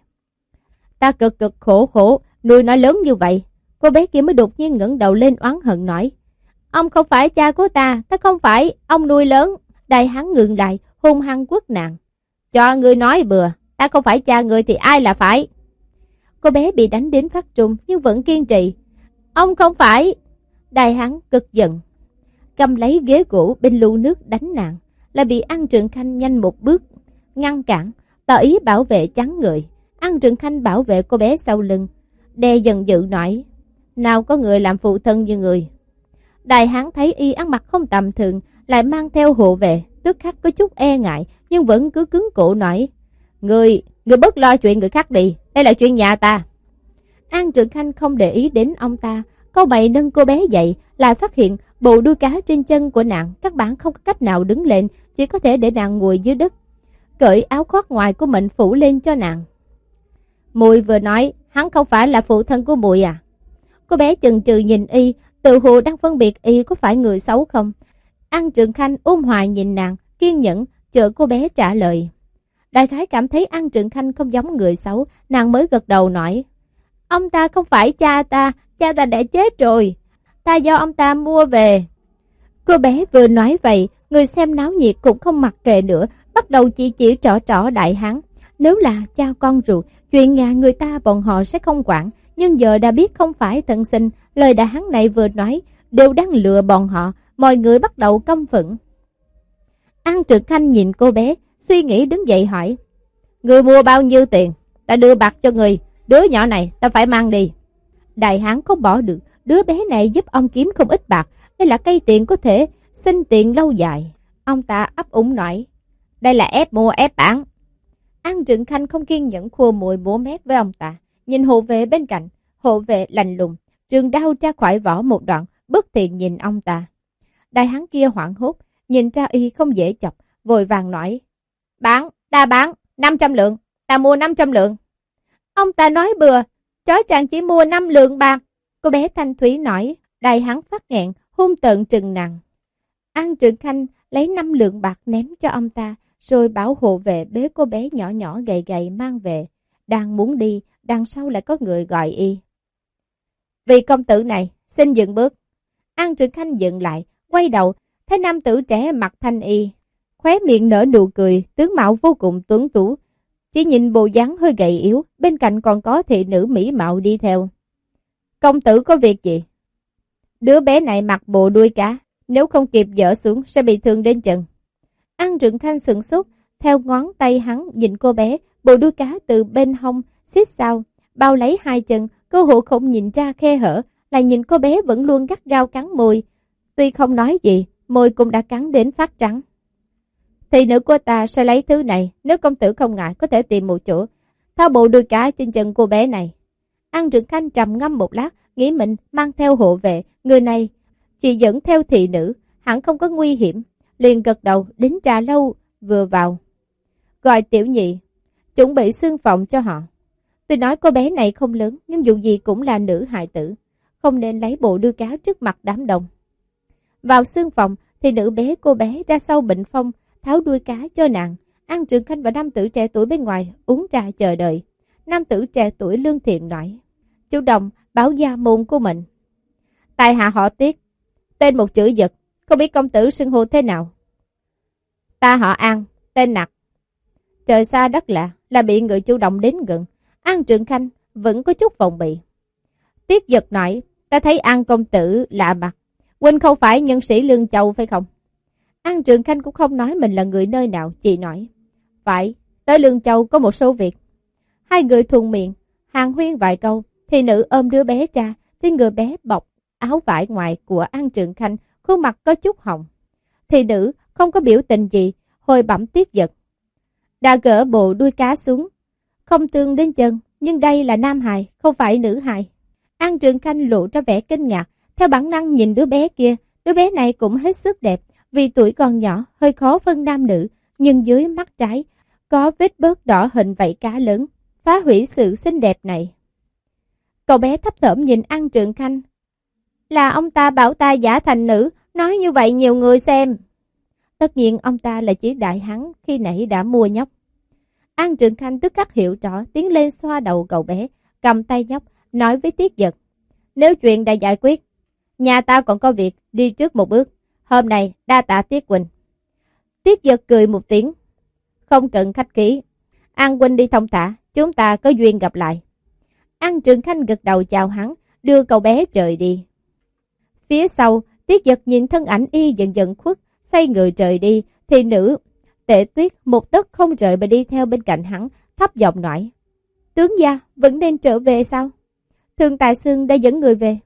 ta cực cực khổ khổ, nuôi nó lớn như vậy. Cô bé kia mới đột nhiên ngẩng đầu lên oán hận nói, ông không phải cha của ta, ta không phải ông nuôi lớn. Đại hán ngừng lại, hung hăng quất nàng. Cho ngươi nói bừa, ta không phải cha ngươi thì ai là phải? Cô bé bị đánh đến phát trung nhưng vẫn kiên trì. Ông không phải. Đại hán cực giận, cầm lấy ghế gỗ bên lu nước đánh nàng, lại bị An Trượng Khanh nhanh một bước ngăn cản, tỏ ý bảo vệ chắn người. An Trượng Khanh bảo vệ cô bé sau lưng, đe dần dự nói, nào có người làm phụ thân như người. Đại hán thấy y ăn mặc không tầm thường, lại mang theo hộ vệ, tức khắc có chút e ngại, nhưng vẫn cứ cứng cổ nói, người, người bớt lo chuyện người khác đi, đây là chuyện nhà ta. An Trượng Khanh không để ý đến ông ta, câu mày nâng cô bé dậy, lại phát hiện bộ đuôi cá trên chân của nàng, các bạn không có cách nào đứng lên, chỉ có thể để nàng ngồi dưới đất, cởi áo khoác ngoài của mình phủ lên cho nàng. Muội vừa nói, hắn không phải là phụ thân của muội à? Cô bé chần chừ nhìn y, tự hồ đang phân biệt y có phải người xấu không. An Trường Khanh ôn hòa nhìn nàng, kiên nhẫn chờ cô bé trả lời. Đại khái cảm thấy An Trường Khanh không giống người xấu, nàng mới gật đầu nói: ông ta không phải cha ta, cha ta đã chết rồi, ta do ông ta mua về. Cô bé vừa nói vậy, người xem náo nhiệt cũng không mặc kệ nữa, bắt đầu chỉ chỉ trỏ trỏ đại hán. Nếu là cha con ruột, chuyện nhà người ta bọn họ sẽ không quản, nhưng giờ đã biết không phải thân sinh, lời đại hán này vừa nói đều đang lừa bọn họ, mọi người bắt đầu căm phẫn. An Trực Khanh nhìn cô bé, suy nghĩ đứng dậy hỏi: người mua bao nhiêu tiền? Ta đưa bạc cho người, đứa nhỏ này ta phải mang đi. Đại hán không bỏ được, đứa bé này giúp ông kiếm không ít bạc, đây là cây tiền có thể sinh tiền lâu dài. Ông ta ấp úng nói: đây là ép mua ép bán. An Trừng Khanh không kiên nhẫn khua mồi búa mép với ông ta, nhìn hộ vệ bên cạnh, hộ vệ lạnh lùng, trường đao ra khỏi vỏ một đoạn, bất thiện nhìn ông ta. Đại hán kia hoảng hốt, nhìn ra y không dễ chọc, vội vàng nói: bán, ta bán, năm trăm lượng, ta mua năm trăm lượng. Ông ta nói bừa, chó chàng chỉ mua năm lượng bạc. Cô bé thanh thúy nói. Đại hán phát nghẹn, hung tợn trừng nặng. An Trừng Khanh lấy năm lượng bạc ném cho ông ta, rồi bảo hộ vệ bế cô bé nhỏ nhỏ gầy gầy mang về. Đang muốn đi, đằng sau lại có người gọi y. Vị công tử này, xin dừng bước. An Trừng Khanh dừng lại, quay đầu, thấy nam tử trẻ mặc thanh y, khóe miệng nở nụ cười, tướng mạo vô cùng tuấn tú. Chỉ nhìn bộ dáng hơi gầy yếu, bên cạnh còn có thị nữ mỹ mạo đi theo. Công tử có việc gì? Đứa bé này mặc bộ đuôi cá, nếu không kịp dỡ xuống sẽ bị thương đến chân. An Trừng Khanh sửng sốt, theo ngón tay hắn nhìn cô bé, bộ đuôi cá từ bên hông xít sao, bao lấy hai chân, cơ hội không nhìn ra khe hở, lại nhìn cô bé vẫn luôn gắt gao cắn môi. Tuy không nói gì, môi cũng đã cắn đến phát trắng. Thị nữ của ta sẽ lấy thứ này, nếu công tử không ngại có thể tìm một chỗ, tháo bộ đuôi cá trên chân cô bé này. An Trừng Khanh trầm ngâm một lát, nghĩ mình mang theo hộ vệ, người này chỉ dẫn theo thị nữ, hẳn không có nguy hiểm, liền gật đầu đến trà lâu vừa vào. Gọi tiểu nhị, chuẩn bị xương phòng cho họ. Tôi nói cô bé này không lớn, nhưng dù gì cũng là nữ hài tử, không nên lấy bộ đuôi cá trước mặt đám đông. Vào xương phòng, thì nữ bế cô bé ra sau bệnh phong, tháo đuôi cá cho nàng. An Trường Khanh và nam tử trẻ tuổi bên ngoài uống trà chờ đợi. Nam tử trẻ tuổi lương thiện nói: Chủ động báo gia môn của mình. Tại hạ họ Tiết, tên một chữ Dật, không biết công tử xưng hô thế nào? Ta họ An, tên Nặc. Trời xa đất lạ, là bị người chủ động đến gần. An Trường Khanh vẫn có chút phòng bị. Tiết Dật nói: ta thấy An công tử lạ mặt, huynh không phải nhân sĩ Lương Châu phải không? An Trường Khanh cũng không nói mình là người nơi nào, chỉ nói: phải, tới Lương Châu có một số việc. Hai người thuận miệng hàng huyên vài câu, thì nữ ôm đứa bé ra, trên người bé bọc áo vải ngoài của An Trường Khanh, khuôn mặt có chút hồng. Thì nữ không có biểu tình gì, hồi bẩm Tiết Dật: đã gỡ bộ đuôi cá xuống, không thương đến chân, nhưng đây là nam hài, không phải nữ hài. An Trường Khanh lộ ra vẻ kinh ngạc, theo bản năng nhìn đứa bé kia. Đứa bé này cũng hết sức đẹp, vì tuổi còn nhỏ, hơi khó phân nam nữ, nhưng dưới mắt trái có vết bớt đỏ hình vảy cá lớn, phá hủy sự xinh đẹp này. Cậu bé thấp thỏm nhìn An Trường Khanh. Là ông ta bảo ta giả thành nữ, nói như vậy nhiều người xem. Tất nhiên ông ta là chỉ đại hán khi nãy đã mua nhóc. An Trường Khanh tức khắc hiểu rõ, tiến lên xoa đầu cậu bé, cầm tay nhóc, nói với Tiết Dật: nếu chuyện đã giải quyết, nhà ta còn có việc, đi trước một bước. Hôm nay đa tạ Tiết huynh. Tiết Dật cười một tiếng: không cần khách khí, An huynh đi thông thả, chúng ta có duyên gặp lại. An Trường Khanh gật đầu chào hắn, đưa cậu bé rời đi. Phía sau, Tiết Dật nhìn thân ảnh y dần dần khuất, xoay người rời đi, thì nữ Tệ Tuyết một tấc không rời mà đi theo bên cạnh hắn, thấp giọng nói: tướng gia vẫn nên trở về sao? Thường Tài Xương đã dẫn người về.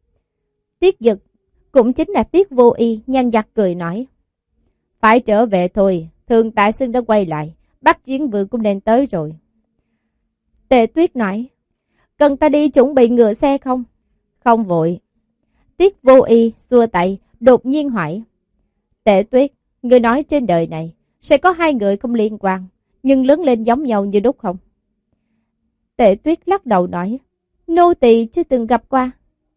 Tiết Dật, cũng chính là Tiết Vô Y, nhăn giặt cười nói: phải trở về thôi, Thường Tài Xương đã quay lại, Bắc Chiến Vương cũng nên tới rồi. Tệ Tuyết nói: cần ta đi chuẩn bị ngựa xe không? Không vội. Tiết Vô Y xua tay, đột nhiên hỏi: Tệ Tuyết, người nói trên đời này sẽ có hai người không liên quan, nhưng lớn lên giống nhau như đúc không? Tệ Tuyết lắc đầu nói, nô tỳ chưa từng gặp qua.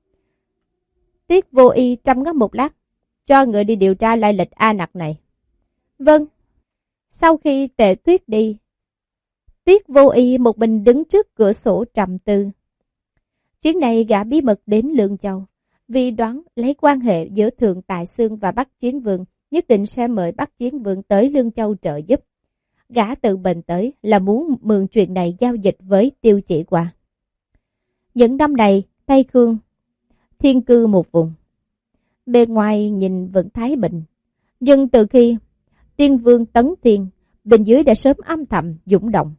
Tiết Vô Y trầm ngâm một lát, cho người đi điều tra lai lịch A Nặc này. Vâng. Sau khi Tệ Tuyết đi, Tiết Vô Y một mình đứng trước cửa sổ trầm tư. Chuyến này gã bí mật đến Lương Châu, vì đoán lấy quan hệ giữa Thượng Tài Xương và Bắc Chiến Vương, nhất định sẽ mời Bắc Chiến Vương tới Lương Châu trợ giúp. Gã tự mình tới là muốn mượn chuyện này giao dịch với Tiêu Chỉ Hoa. Những năm này, Tây Khương thiên cư một vùng. Bề ngoài nhìn vẫn thái bình, nhưng từ khi Tiên Vương tấn tiên, bên dưới đã sớm âm thầm dũng động.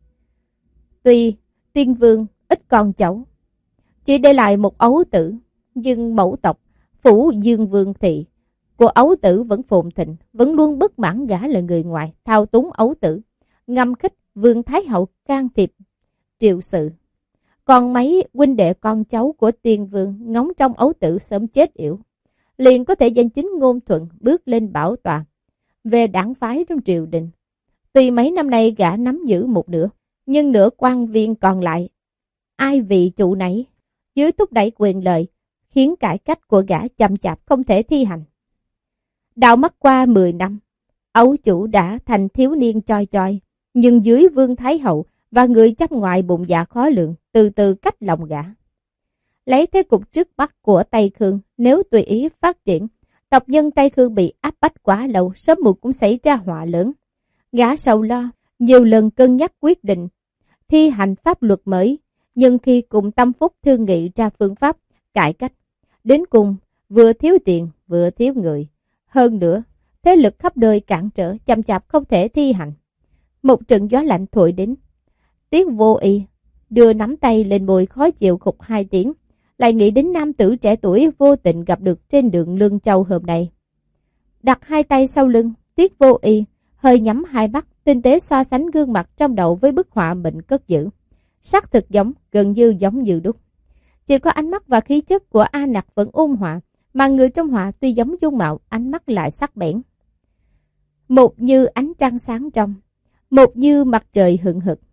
Tuy Tiên Vương ít con cháu, chỉ để lại một ấu tử, nhưng mẫu tộc Phủ Dương Vương thị của ấu tử vẫn phồn thịnh, vẫn luôn bất mãn gã là người ngoài, thao túng ấu tử, ngầm khích Vương Thái Hậu can thiệp triệu sự. Còn mấy huynh đệ con cháu của Tiên Vương ngóng trong ấu tử sớm chết yểu, liền có thể danh chính ngôn thuận bước lên bảo tọa về đảng phái trong triều đình. Tuy mấy năm nay gã nắm giữ một nửa, nhưng nửa quan viên còn lại, ai vị chủ nấy, dưới thúc đẩy quyền lợi, khiến cải cách của gã chậm chạp không thể thi hành. Đạo mắt qua mười năm, ấu chủ đã thành thiếu niên choi choi, nhưng dưới Vương Thái Hậu và người chấp ngoại bụng dạ khó lượng, từ từ cách lòng gã. Lấy thế cục trước mắt của Tây Khương, nếu tùy ý phát triển, tộc nhân Tây Khương bị áp bách quá lâu, sớm muộn cũng xảy ra họa lớn. Gã sầu lo, nhiều lần cân nhắc quyết định, thi hành pháp luật mới, nhưng khi cùng Tâm Phúc thương nghị ra phương pháp cải cách, đến cùng vừa thiếu tiền vừa thiếu người. Hơn nữa, thế lực khắp nơi cản trở, chậm chạp không thể thi hành. Một trận gió lạnh thổi đến, Tiết Vô Y đưa nắm tay lên môi khó chịu khục hai tiếng, lại nghĩ đến nam tử trẻ tuổi vô tình gặp được trên đường Lương Châu hôm nay. Đặt hai tay sau lưng, Tiết Vô Y hơi nhắm hai mắt, tinh tế so sánh gương mặt trong đầu với bức họa mình cất giữ. Sắc thực giống, gần như giống như đúc. Chỉ có ánh mắt và khí chất của A Nặc vẫn ôn hòa, mà người trong họa tuy giống dung mạo, ánh mắt lại sắc bén. Một như ánh trăng sáng trong, một như mặt trời hừng hực.